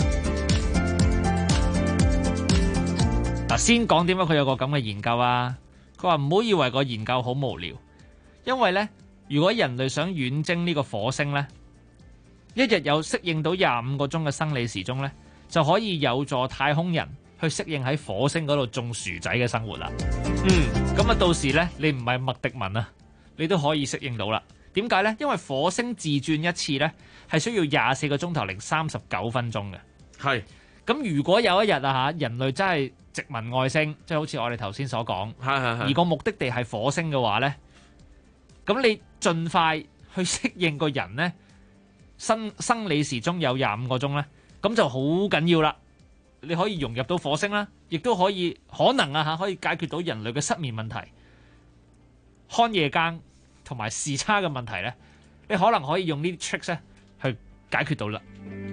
嗱，先講點解佢有個咁嘅研究啊？佢話唔好以為個研究好無聊，因為咧，如果人類想遠征呢個火星咧，一日有適應到25個鐘嘅生理時鐘咧，就可以有助太空人去適應喺火星嗰度種薯仔嘅生活啦。咁啊，到時咧你唔係麥迪文啊，你都可以適應到啦。點解咧？因為火星自轉一次咧係需要24個鐘頭零39分鐘嘅。係。咁如果有一日啊嚇，人類真係殖民外星，即係好似我哋頭先所講，而個目的地係火星嘅話咧，咁你盡快去適應個人咧生理時鐘有25個鐘咧，咁就好緊要啦。你可以融入到火星啦，亦都可能啊嚇，可以解決到人類嘅失眠問題、看夜更同埋時差嘅問題咧，你可能可以用呢啲 tricks 咧去解決到啦。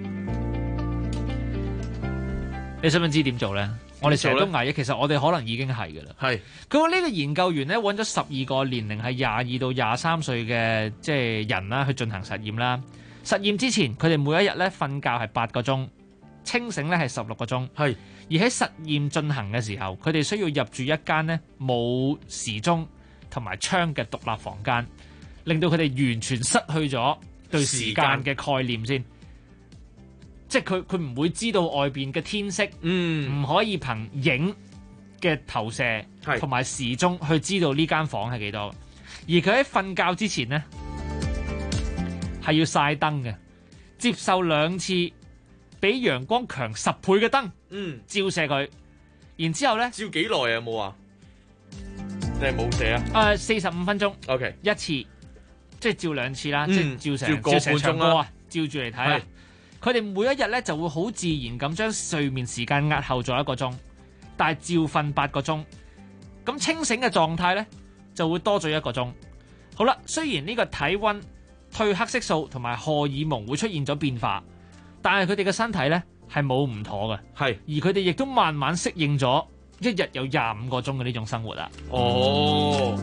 你想唔想知點做咧？我哋成日都捱夜，其實我哋可能已經係㗎啦。係佢話呢個研究員咧揾咗12個年齡係22到23歲嘅即係人啦，去進行實驗啦。實驗之前，佢哋每一日咧瞓覺係8個鐘，清醒咧係16個鐘。係而喺實驗進行嘅時候，佢哋需要入住一間咧冇時鐘同埋窗嘅獨立房間，令到佢哋完全失去咗對時間嘅概念先。即係佢唔會知道外邊嘅天色，唔可以憑影嘅投射同埋時鐘去知道呢間房係幾多。而佢喺瞓覺之前呢，係要曬燈嘅，接受2次比陽光強10倍嘅燈，照射佢。然之後咧， 照幾耐啊？有冇啊？你係冇寫啊 ？45分鐘。OK， 一次，即係照2次啦，即係照成場歌啊，照住嚟睇啊。佢哋每一日咧就會好自然咁將睡眠時間壓後咗1個鐘，但係照瞓8個鐘，咁清醒嘅狀態咧就會多咗1個鐘。好啦，雖然呢個體溫、褪黑色素同埋荷爾蒙會出現咗變化，但係佢哋嘅身體咧係冇唔妥嘅，係而佢哋亦都慢慢適應咗一日有25個鐘嘅呢種生活啦。哦。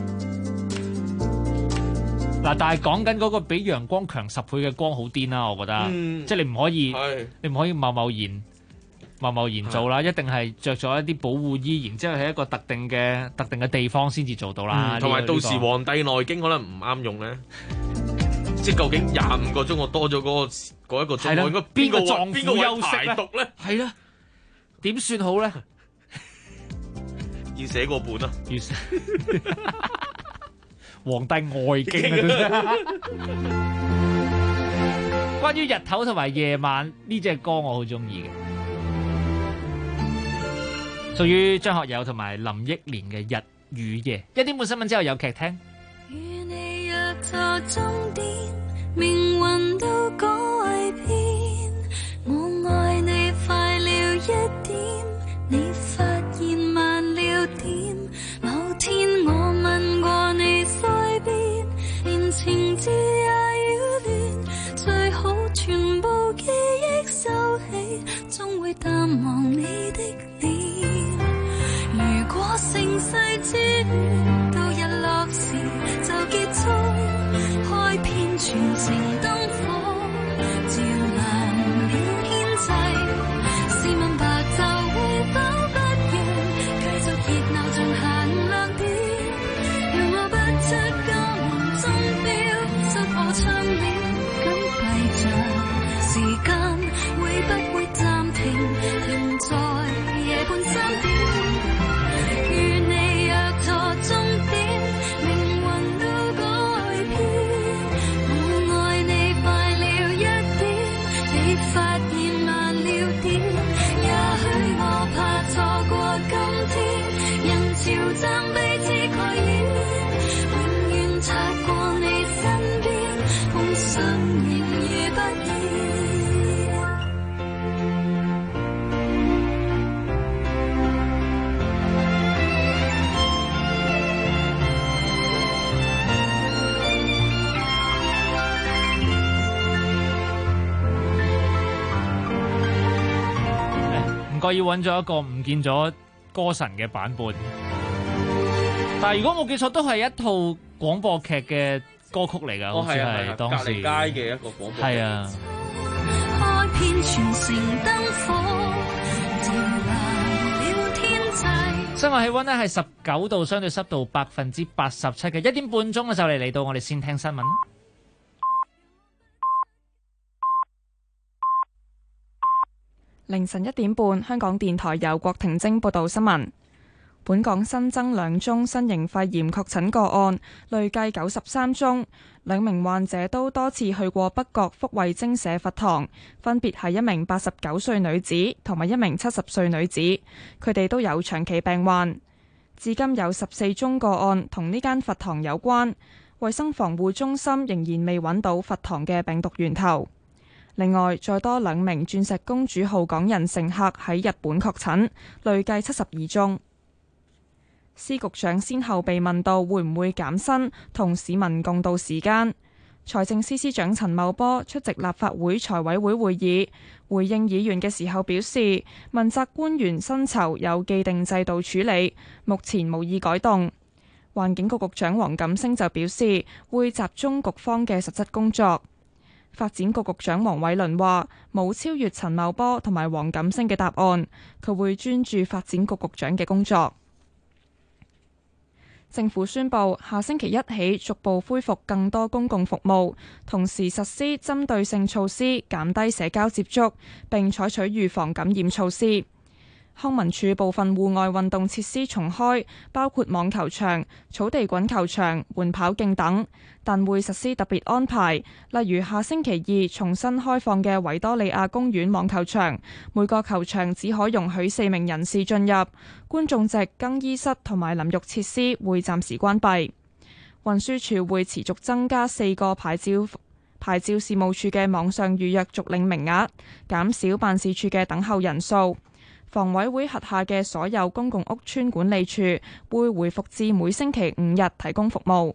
嗱，但係講緊嗰個比陽光強10倍嘅光好癲啦，我覺得，即係你唔可以貿貿然貿然做啦，一定係着咗一啲保護衣，然之後喺一個特定嘅地方先至做到啦。 同埋到時《黃帝內經》可能唔啱用咧，即係究竟25個鐘我多咗嗰一個鐘，我應該邊個臟腑休息讀咧？ 係啦，點算好咧？ 要寫個本啊！ 要寫《黃帝外經》啊！關於日頭同埋夜晚呢隻歌，我好中意嘅，屬於張學友同埋林憶蓮嘅《日與夜》。1點半新聞之後有劇聽。 與你約錯終點，命運都改變。我愛你快了一點，你發現慢了點。某天我問過你腮邊，連情字也擾亂，最好全部記憶收起，終會淡忘你的臉。如果盛世之戀到日落時就結束，開遍全城燈火，照亮了天際。試問白晝會否不讓繼續熱鬧盡限量點？讓我不出家門鐘錶，觸破窗簾緊閉着，時間會不會暫停，停在夜半3點？與你約錯終點，命運都改變。我愛你快了一點，你發現慢了點。也許我怕錯過今天，人潮站彼此蓋掩，永遠擦過你身邊，碰上仍如不見。 唔覺意揾咗一個唔見咗歌神嘅版本，但係如果冇記錯，都係一套廣播劇嘅歌曲嚟㗎，好似係當時隔離街嘅一個廣播劇。 係啊。 開遍全城燈火，照亮了天際。 室外氣溫呢係19度，相對濕度87%嘅。1點半鐘就嚟到，我哋先聽新聞。 凌晨1點半，香港電台由郭婷晶報道新聞。本港新增2宗新型肺炎確診個案，累計93宗。2名患者都多次去過北角福慧精舍佛堂，分別係1名89歲女子同埋1名70歲女子，佢哋都有長期病患。至今有14宗個案同呢間佛堂有關，衛生防護中心仍然未揾到佛堂嘅病毒源頭。另外，再多2名鑽石公主號港人乘客喺日本確診，累計72宗。司局長先後被問到會唔會減薪同市民共度時間。財政司司長陳茂波出席立法會財委會會議，回應議員嘅時候表示，問責官員薪酬有既定制度處理，目前無意改動。環境局局長黃錦星就表示，會集中局方嘅實質工作。發展局局長黃偉綸話冇超越陳茂波同埋黃錦星嘅答案，佢會專注發展局局長嘅工作。政府宣布下星期1起逐步恢復更多公共服務，同時實施針對性措施，減低社交接觸，並採取預防感染措施。康文署部分戶外運動設施重開，包括網球場、草地滾球場、緩跑徑等，但會實施特別安排，例如下星期2重新開放嘅維多利亞公園網球場，每個球場只可容許4名人士進入，觀眾席、更衣室同埋淋浴設施會暫時關閉。運輸署會持續增加4個牌照事務處嘅網上預約續領名額，減少辦事處嘅等候人數。房委會轄下嘅所有公共屋邨管理處會回復至每星期5日提供服務。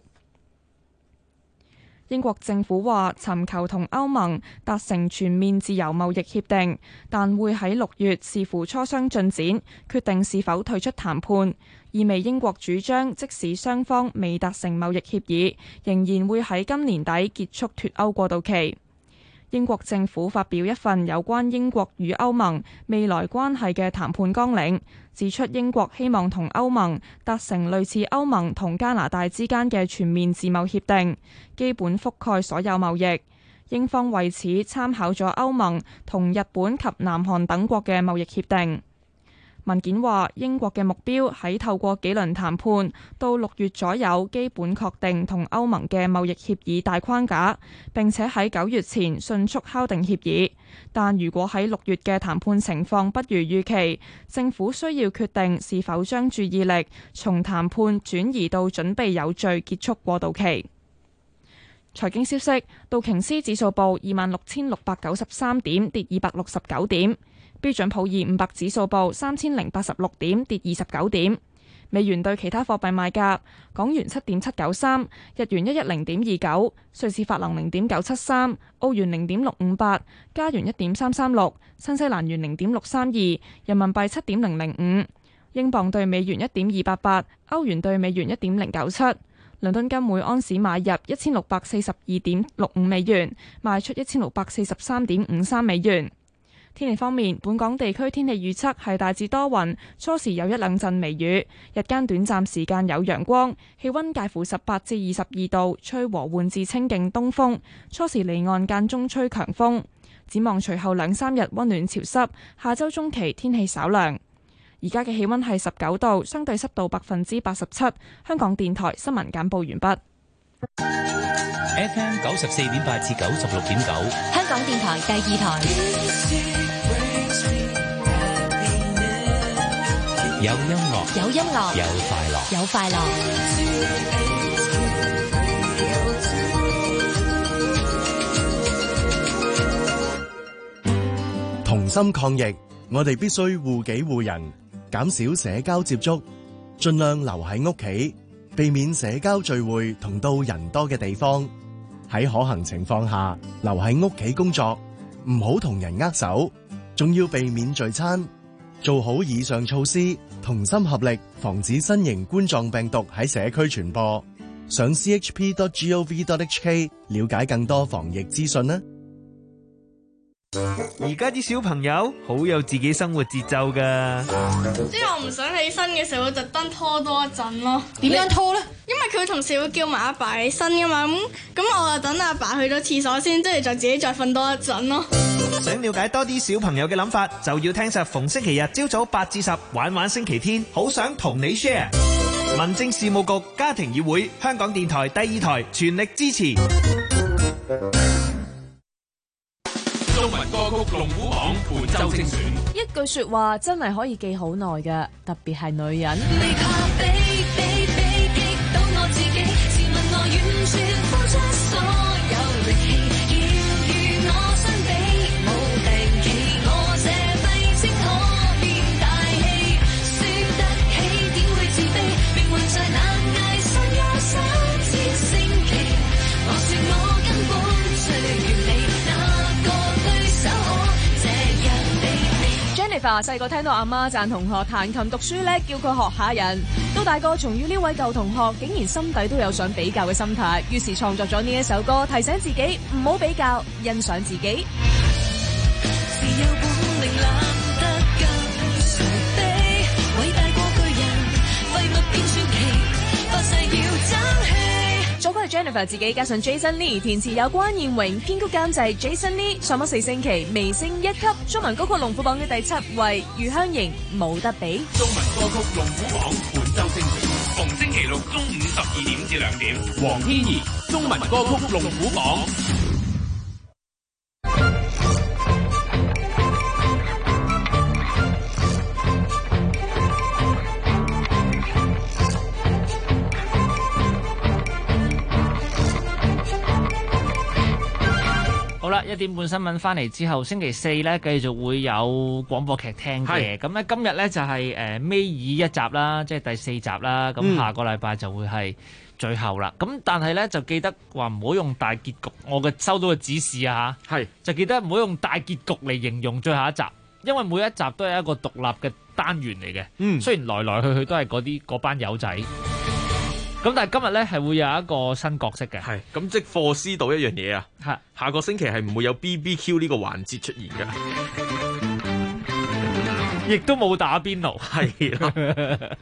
英國政府話尋求同歐盟達成全面自由貿易協定，但會喺6月視乎磋商進展，決定是否退出談判，意味英國主張即使雙方未達成貿易協議，仍然會喺今年底結束脫歐過渡期。 英國政府發表一份有關英國與歐盟未來關係嘅談判綱領，指出英國希望同歐盟達成類似歐盟同加拿大之間嘅全面自貿協定，基本覆蓋所有貿易。英方為此參考咗歐盟同日本及南韓等國嘅貿易協定。文件話，英國嘅目標喺透過幾輪談判到6月左右，基本確定同歐盟嘅貿易協議大框架，並且喺9月前迅速敲定協議。但如果喺6月嘅談判情況不如預期，政府需要決定是否將注意力從談判轉移到準備有序結束過渡期。財經消息，道瓊斯指數報26,693點，跌269點。標準普爾500指數報3086點，跌29點。美元對其他貨幣賣價：港元7.793，日元110.29，瑞士法郎0.973，澳元0.658，加元1.336，新西蘭元0.632，人民幣7.005，英鎊對美元1.288，歐元對美元1.097。倫敦金每安士買入1642.65美元，賣出1643.53美元。天氣方面，本港地區天氣預測係大致多雲，初時有一兩陣微雨，日間短暫時間有陽光，氣溫介乎18至22度，吹和緩至清勁東風，初時離岸間中吹強風。展望隨後2-3日溫暖潮濕，下周中期天氣稍涼。而家嘅氣溫係19度，相對濕度87%。香港電台新聞簡報完畢。 FM 94.8至96.9， 香港電台第2台。 有音樂， 有音樂， 有快樂， 有快樂。 同心抗疫，我哋必須護己護人，減少社交接觸，盡量留喺屋企，避免社交聚會同到人多嘅地方。喺可行情況下，留喺屋企工作，唔好同人握手，仲要避免聚餐。做好以上措施，同心合力，防止新型冠狀病毒喺社區傳播。上 chp.gov.hk 了解更多防疫資訊啦。 而家啲小朋友好有自己生活節奏噶， 即係我唔想起身嘅時候，會特登拖多一陣咯。 點樣拖呢？ 因為佢同時會叫埋阿爸起身噶嘛，咁我就等阿爸去咗廁所先，即係就自己再瞓多一陣咯。 想了解多啲小朋友嘅諗法，就要聽實逢星期日朝早8至10玩玩星期天，好想同你 share。民政事務局家庭議會，香港電台第2台全力支持。 中文歌曲龍虎榜本周精選， 一句說話真係可以記好耐嘅，特別係女人。Jennifer 細個聽到阿媽讚同學彈琴讀書叻，叫佢學下人。到大個重遇呢位舊同學，竟然心底都有想比較嘅心態，於是創作咗呢一首歌，提醒自己唔好比較，欣賞自己。是有本領懶得更常悲，偉大過巨人，廢物變傳奇，發誓要爭氣。作曲係 Jennifer 自己，加上 Jason Lee 填詞，有關燕榮，編曲監製 Jason Lee。上咗4星期，微升1級，中文歌曲龍虎榜嘅第7位，余香凝冇得比。 中文歌曲龍虎榜本周精選，逢星期六中午12點至2點，黃天怡中文歌曲龍虎榜。 好啦，1點半新聞翻嚟之後，星期4咧繼續會有廣播劇聽嘅。咁咧今日咧就係尾二1集啦，即係第4集啦。咁下個禮拜就會係最後啦。咁但係咧就記得話唔好用大結局。我嘅收到嘅指示啊嚇，就記得唔好用大結局嚟形容最後一集，因為每一集都係一個獨立嘅單元嚟嘅。雖然來來去去都係嗰班友仔。 咁但係今日咧係會有一個新角色嘅。 係咁即課思到一樣嘢啊。 係下個星期係唔會有 BBQ 呢個環節出現嘅， 亦都冇打邊爐。 係啦。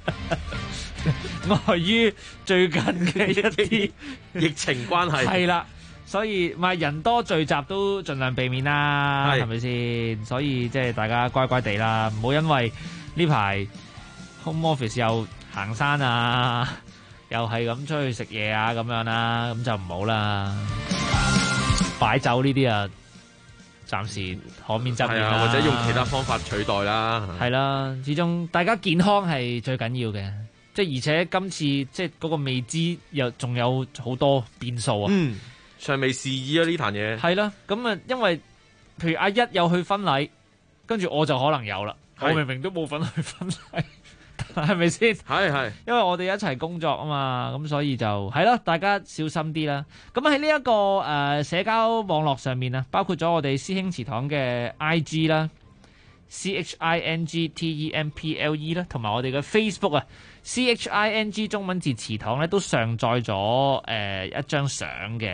礙於最近嘅一啲疫情關係， 係啦，所以咪人多聚集都盡量避免啦， 係係咪先？所以即係大家乖乖地啦，唔好因為呢排 home office 又行山啊，又係咁出去食嘢啊咁樣啦，咁就唔好啦。擺酒呢啲啊，暫時可免則免啦， 或者用其他方法取代啦。 係啦，始終大家健康係最緊要嘅。即係而且今次即係嗰個未知又仲有好多變數啊！ 尚未示意啊呢壇嘢。 係啦，咁啊，因為譬如阿一有去婚禮，跟住我就可能有啦。我明明都冇份去婚禮，係咪先？ 係， 因為我哋一齊工作啊嘛，咁所以就係啦，大家小心啲啦。咁喺呢一個社交網絡上面啊，包括咗我哋師兄祠堂嘅 IG 啦。CHINGTEMPLE 啦，同埋我哋嘅 Facebook 啊，CHING 中文字祠堂咧都上載咗一張相嘅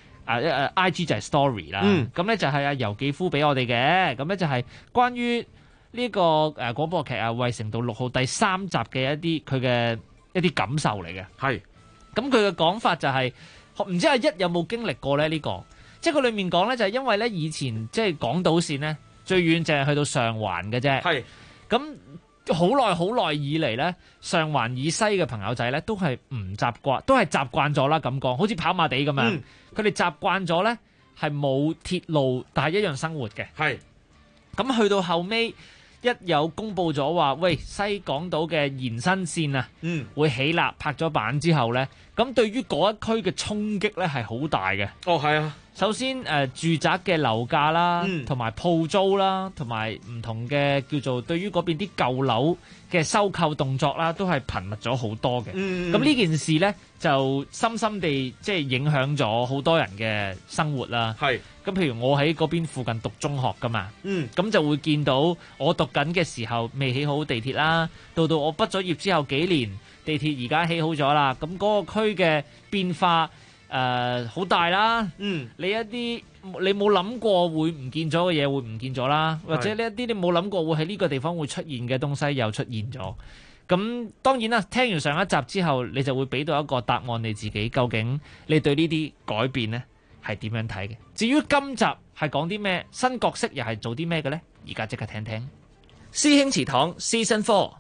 ，IG 就係 story 啦。咁咧就係阿游紀夫俾我哋嘅，咁咧就係關於呢個廣播劇啊《衛城道6號》第3集嘅佢嘅一啲感受嚟嘅。 係， 咁佢嘅講法就係、唔知阿一有冇經歷過咧？呢個即係佢裡面講咧，就係因為咧以前即係港島線咧。最遠淨係去到上環嘅啫， 係咁好耐以嚟咧，上環以西嘅朋友仔咧都係唔習慣，都係習慣咗啦咁講，好似跑馬地咁樣，佢哋習慣咗咧係冇鐵路，但係一樣生活嘅。 係咁去到後尾一有公佈咗話，喂西港島嘅延伸線啊，會起立拍咗板之後咧，咁對於嗰一區嘅衝擊咧係好大嘅。 哦，係啊。 首先住宅嘅樓價啦，同埋鋪租啦，同埋唔同嘅叫做對於嗰邊啲舊樓嘅收購動作啦，都係頻密咗好多嘅。咁呢件事呢，就深深地即係影響咗好多人嘅生活啦。 係咁，譬如我喺嗰邊附近讀中學噶嘛，咁就會見到我讀緊嘅時候未起好地鐵啦，到我畢咗業之後幾年，地鐵而家起好咗啦。咁嗰個區嘅變化。好大啦，你一啲你冇諗過會唔見咗嘅嘢會唔見咗啦，或者呢一啲你冇諗過會喺呢個地方會出現嘅東西又出現咗。咁當然啦，聽完上一集之後，你就會俾到一個答案你自己，究竟你對呢啲改變呢係點樣睇嘅？至於今集係講啲咩，新角色又係做啲咩嘅呢？而家即刻聽聽師兄祠堂 Season 4。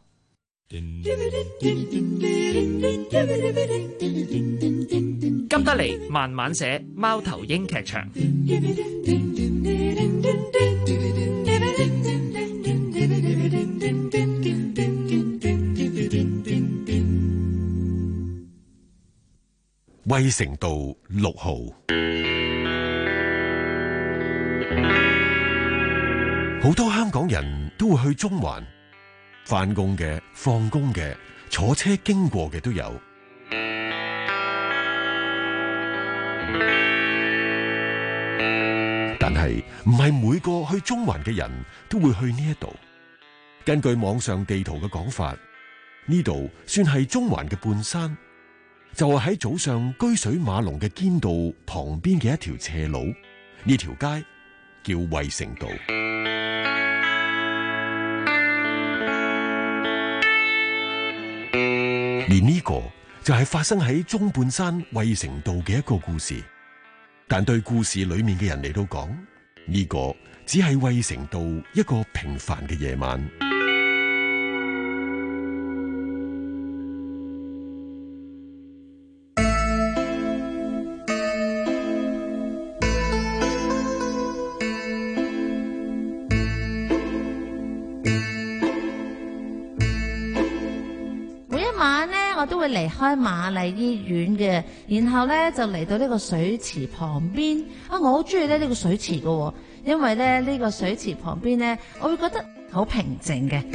急得嚟慢慢寫，貓頭鷹劇場。 衛城道6號，好多香港人都會去中環，返工嘅、放工嘅、坐車經過嘅都有。但係唔係每個去中環嘅人都會去呢一度。根據網上地圖嘅講法，呢度算係中環嘅半山，就係喺早上居水馬龍嘅堅道旁邊嘅一條斜路。呢條街叫衛城道。而呢個就係發生喺中半山衛城道嘅一個故事。但對故事裏面嘅人嚟到講，呢個只係衛城道一個平凡嘅夜晚。 我都會離開瑪麗醫院嘅，然後咧就嚟到呢個水池旁邊。我好中意呢個水池嘅，因為咧呢個水池旁邊咧，我會覺得好平靜嘅。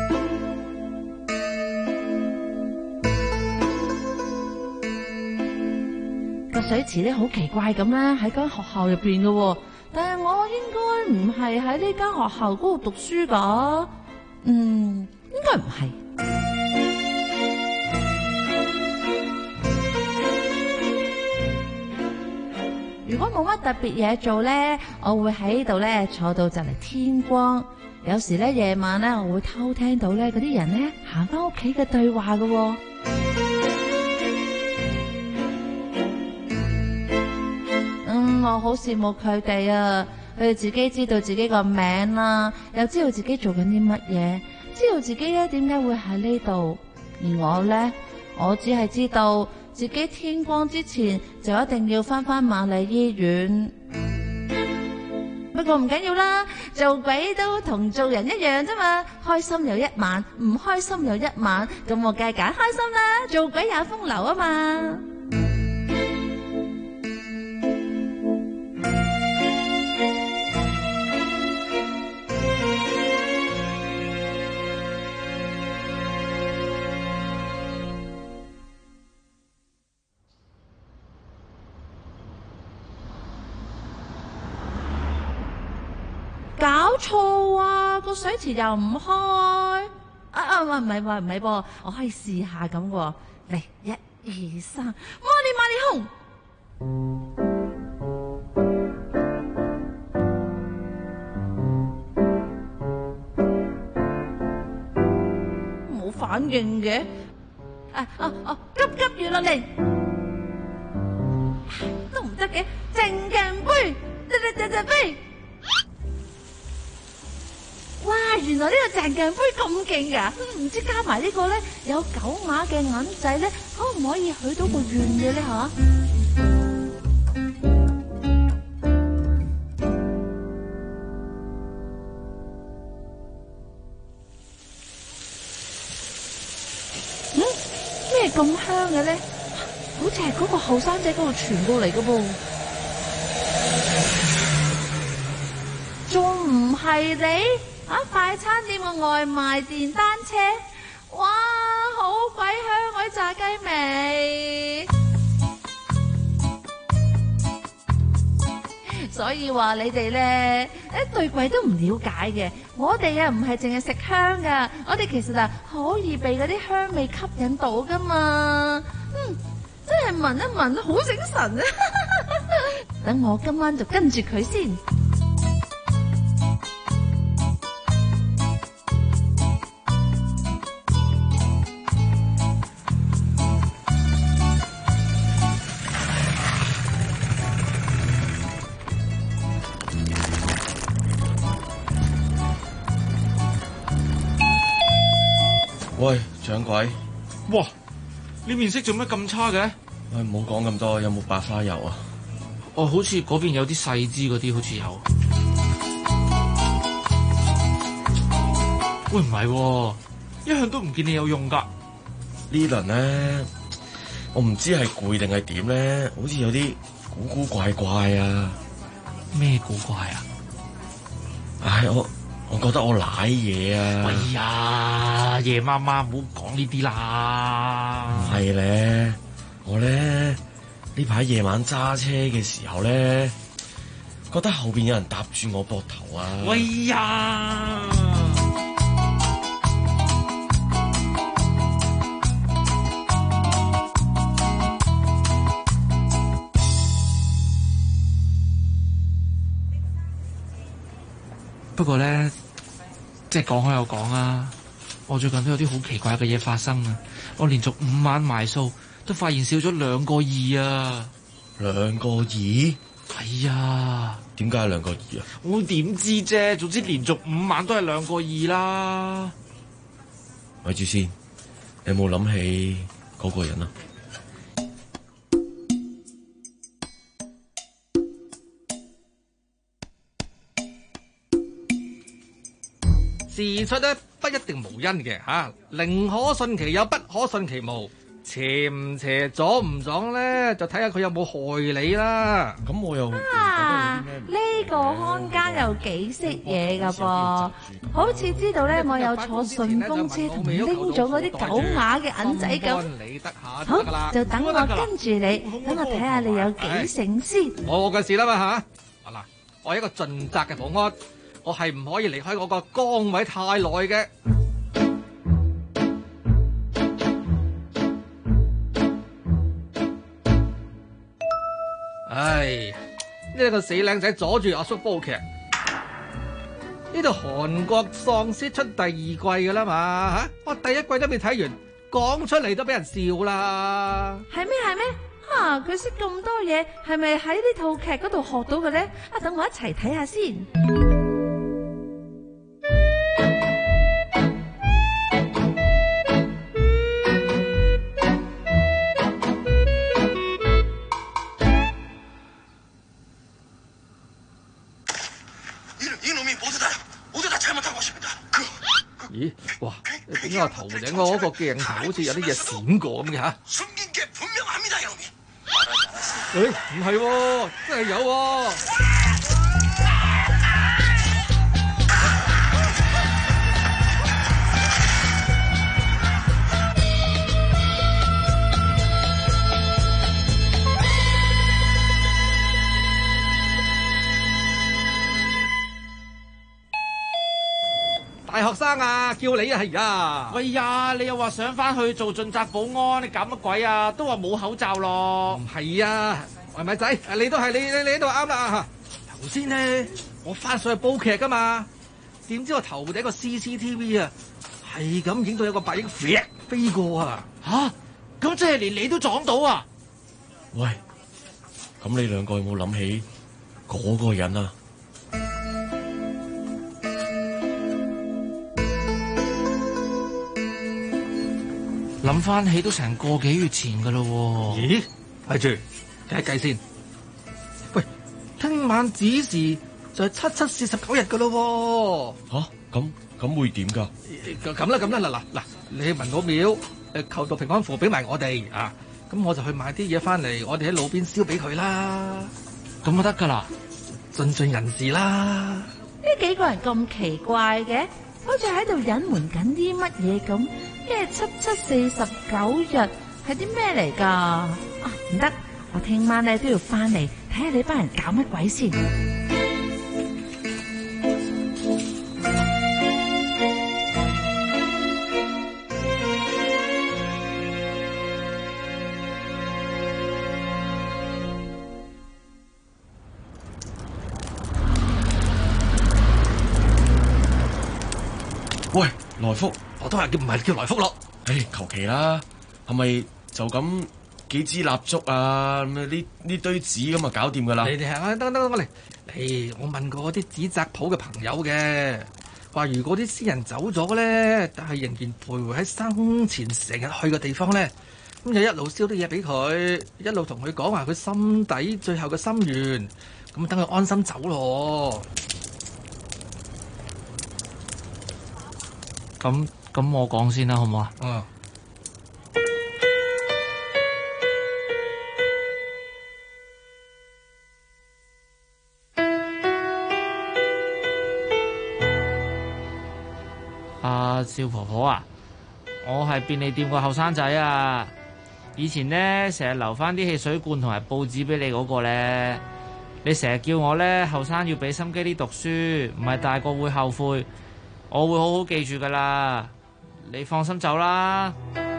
個水池咧好奇怪咁咧喺間學校入邊嘅，但係我應該唔係喺呢間學校嗰度讀書噶，應該唔係。 如果冇乜特別嘢做咧，我會喺度咧坐到就嚟天光。有時咧夜晚咧，我會偷聽到咧嗰啲人咧行翻屋企嘅對話㗎喎。我好羨慕佢哋啊！佢哋自己知道自己個名啦，又知道自己做緊啲乜嘢，知道自己咧點解會喺呢度。而我咧，我只係知道自己天光之前就一定要翻瑪麗醫院。不過唔緊要啦，做鬼都同做人一樣啫嘛，開心又一晚，唔開心又一晚，咁我梗係揀開心啦，做鬼也風流啊嘛。搞錯啊！個水池又唔開唔係噃，我可以試下咁喎。嚟，1、2、3，摩利空。冇反應嘅。急月落嚟，都唔得嘅，靜鏡杯，杯。哇！原來呢個鄭鏡杯咁勁噶，唔知加埋呢個咧有9碼嘅銀仔咧，可唔可以許到個願嘅咧吓？咩咁香嘅咧？好似係嗰個後生仔嗰度傳過嚟嘅噃，仲唔係你？快餐店嘅外賣電單車，哇，好鬼香嗰啲炸雞味。所以話你哋咧，對鬼都唔了解嘅。我哋唔係淨係食香噶，我哋其實可以被嗰啲香味吸引到噶嘛。真係聞一聞都好醒神啊！等我今晚就跟住佢先。 喂，掌櫃， 哇！你面色做咩咁差嘅？ 喂，唔好講咁多，有冇白花油啊？ 哦，好似嗰邊有啲細支嗰啲，好似有。喂，唔係喎，一向都唔見你有用㗎。 呢輪咧，我唔知係攰定係點咧，好似有啲古古怪怪啊。 咩古怪啊？ 唉，我覺得我舐嘢啊！ 喂呀，夜媽媽唔好講呢啲啦。 唔係咧，我咧呢排夜晚揸車嘅時候咧，覺得後邊有人搭住我膊頭啊！ 喂呀！不過咧，即係講開又講啊，我最近都有啲好奇怪嘅嘢發生啊！我連續5晚埋數，都發現少咗2個2啊！2個2？係啊！ 點解係2個2啊？ 我點知啫？總之連續5晚都係2個2啦。 咪住先，你有冇諗起嗰個人啊？ 事出咧不一定無因嘅嚇，寧可信其有，不可信其無。邪唔邪，撞唔撞咧，就睇下佢有冇害你啦。 咁我又呢個看更又幾識嘢噶噃，好似知道咧我有坐順風車同拎咗嗰啲9碼嘅銀仔咁。好，就等我跟住你，等我睇下你有幾醒先。 我嘅事啦嘛嚇。嗱，我係一個盡責嘅保安。我係唔可以離開我個崗位太耐嘅。唉， 呢個死靚仔阻住阿叔煲劇。呢度韓國喪屍出第2季㗎啦嘛嚇，我第1季都未睇完，講出嚟都俾人笑啦。 係咩？佢識咁多嘢，係咪喺呢套劇嗰度學到嘅咧？等我一齊睇下先。 咦？哇！點解我頭頂嗰個鏡頭好似有啲嘢閃過咁嘅嚇？唔係喎，真係有喎。大學生啊，叫你啊，係啊！ 喂呀，你又話想翻去做盡責保安，你搞乜鬼啊？都話冇口罩咯。 唔係啊，喂咪仔，你都係你喺度啱啦。頭先咧，我翻上去煲劇噶嘛，點知我頭頂個 CCTV 啊，係咁影到有個白影飛過啊！ 吓，咁即係連你都撞到啊？ 喂，咁你兩個有冇諗起嗰個人啊？ 諗翻起都成個幾月前噶咯喎。 咦？咪住，計一計先。喂，聽晚子時就係7749日噶咯喎。 吓？咁會點噶？ 咁啦，嗱，你去文武廟求到平安符俾埋我哋啊，咁我就去買啲嘢翻嚟，我哋喺路邊燒俾佢啦。 咁就得噶啦， 盡人事啦。 呢幾個人咁奇怪嘅，好似喺度隱瞞緊啲乜嘢咁。咩7749日係啲咩嚟㗎？唔得，我聽晚咧都要翻嚟睇下你班人搞乜鬼先。 喂，來福。 我都係唔係叫來福咯？ 求其啦，係咪就咁幾支蠟燭啊？呢堆紙咁啊，搞掂噶啦！ 你哋係等我嚟。我問過啲紙紮鋪嘅朋友嘅，話如果啲先人走咗咧，但係仍然徘徊喺生前成日去嘅地方咧，咁就一路燒啲嘢俾佢，一路同佢講話佢心底最後嘅心願，咁等佢安心走咯。 咁我講先啦，好唔好啊？ 嗯。 阿趙婆婆啊，我係便利店個後生仔啊，以前呢，成日留翻啲汽水罐同埋報紙俾你嗰個咧，你成日叫我咧後生要俾心機啲讀書，唔係大個會後悔，我會好好記住噶啦。你放心走啦。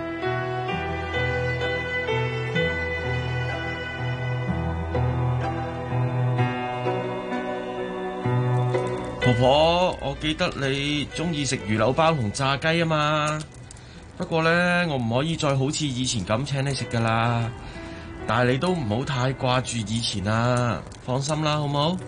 婆婆，我記得你中意食魚柳包同炸雞啊嘛。不過呢，我唔可以再好似以前咁請你食噶啦。但係你都唔好太掛住以前啦，放心啦，好唔好？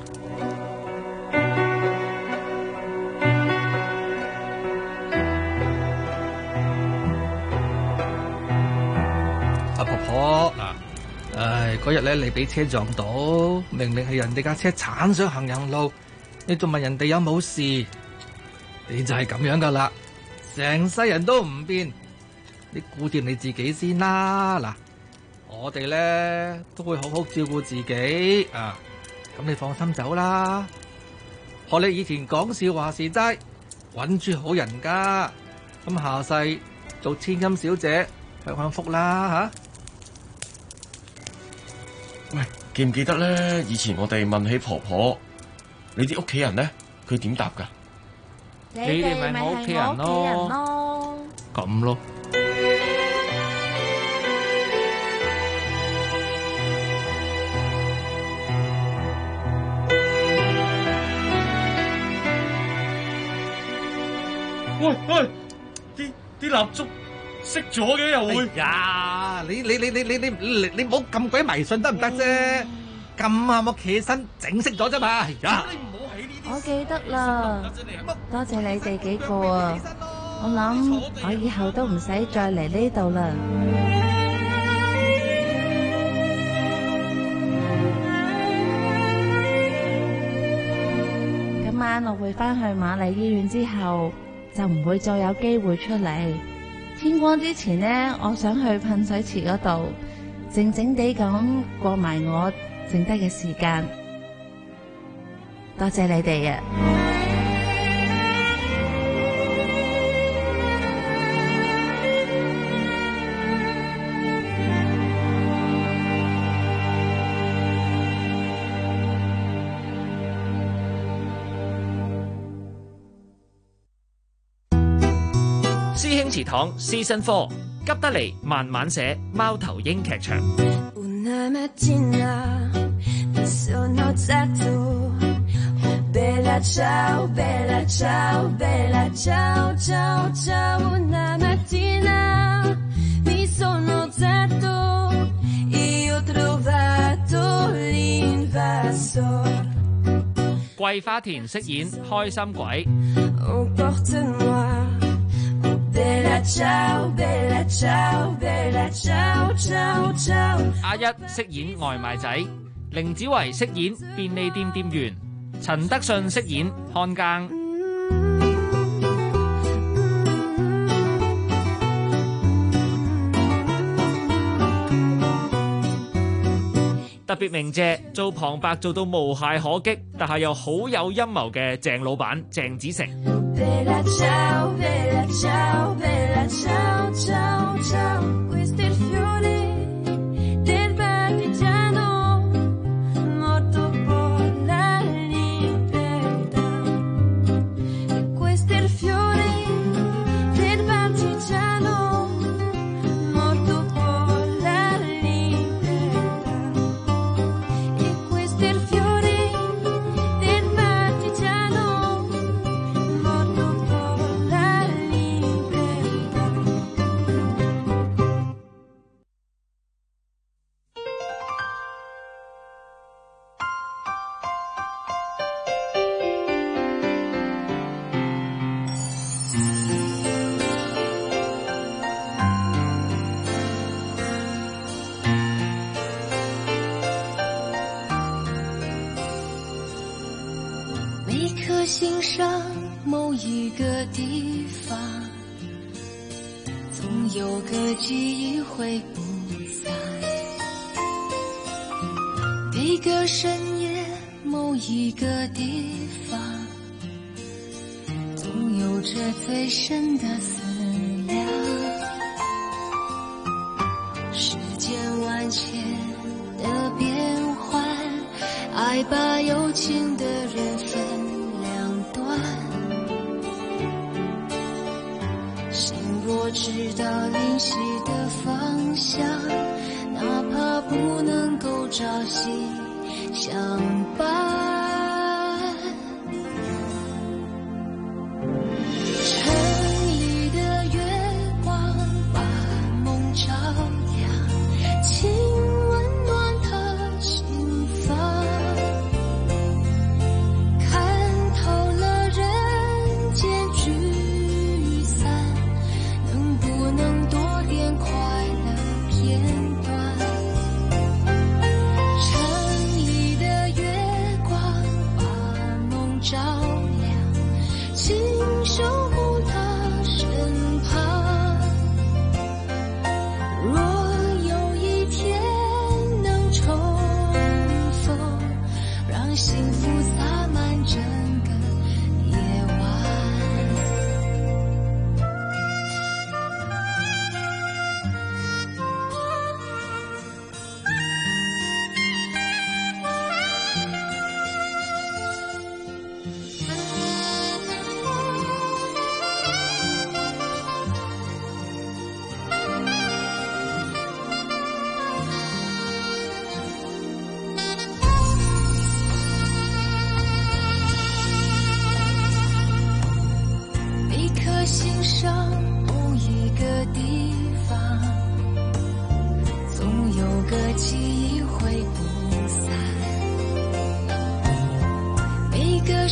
婆婆，嗰日咧你俾車撞到，明明係人哋架車鏟上行人路，你仲問人哋有冇事？你就係咁樣噶啦，成世人都唔變，你顧掂你自己先啦。嗱，我哋咧都會好好照顧自己啊，咁你放心走啦。學你以前講笑話是齋，穩住好人家，咁下世做千金小姐享福啦吓。 喂，記唔記得咧？以前我哋問起婆婆，你啲屋企人咧，佢點答噶？ 你哋咪我屋企人咯，咁咯。 喂，啲蠟燭熄咗嘅又會。 哎呀，你唔好咁鬼迷信得唔得啫？咁啱我企起身整熄咗啫嘛。哎呀， 我記得啦，多謝你哋幾個啊！我諗我以後都唔使再嚟呢度啦。今晚我會返去瑪麗醫院之後，就唔會再有機會出嚟。天光之前呢，我想去噴水池嗰度，靜靜地咁過埋我剩低嘅時間。多謝你哋啊！ 師兄祠堂 Season 4急得嚟慢慢寫貓頭鷹劇場。桂花田飾演開心鬼。阿一飾演外賣仔，凌子維飾演便利店店員，陳德信飾演看更。特別鳴謝做旁白做到無懈可擊，但係又好有陰謀嘅鄭老闆鄭子誠。 欣赏某一个地方，总有个记忆会不在。每个深夜，某一个地方，总有着最深的思量。世间万千的变幻，爱把有情的人分心若知道灵犀的方向，哪怕不能够朝夕相伴。城里的月光把梦照亮，请温暖他心房。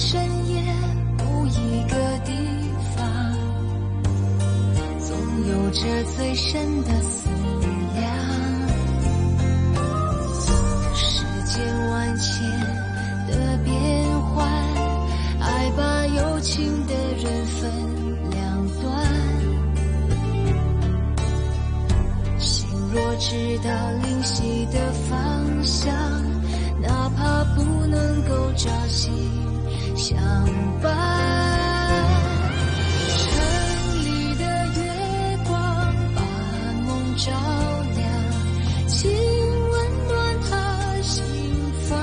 深夜某一个地方，总有着最深的思量。世间万千的变幻，爱把有情的人分两端。心若知道灵犀的方向，哪怕不能够朝夕相伴。城里的月光把梦照亮，请温暖他心房。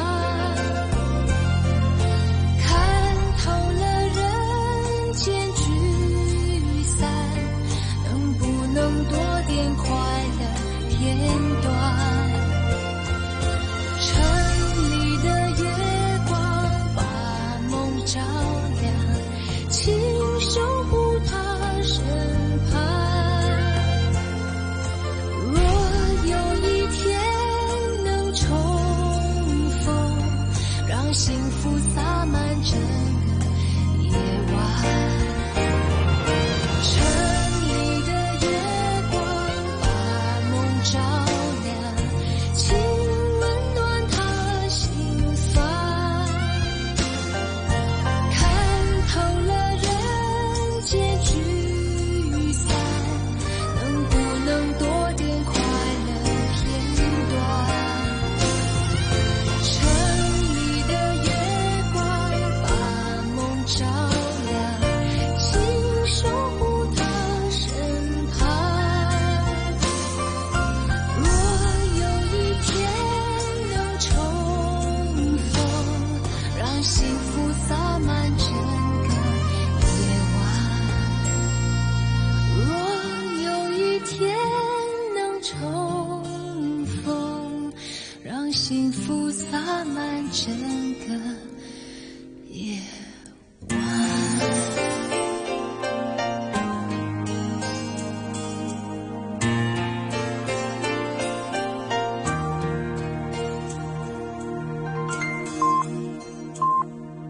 看透了人间聚散，能不能多点快乐片段？城里的月光把梦照亮，请守护他身旁。若有一天能重逢，让幸福洒满整个夜晚。城里的月光把梦照亮，请温暖他心房。看透了人间聚散，能不能多点快乐片段？城里的月光把梦照亮，请守护他身旁。若有一天能重逢，让幸福洒满整个夜晚。若有一天能重逢，让幸福洒满整个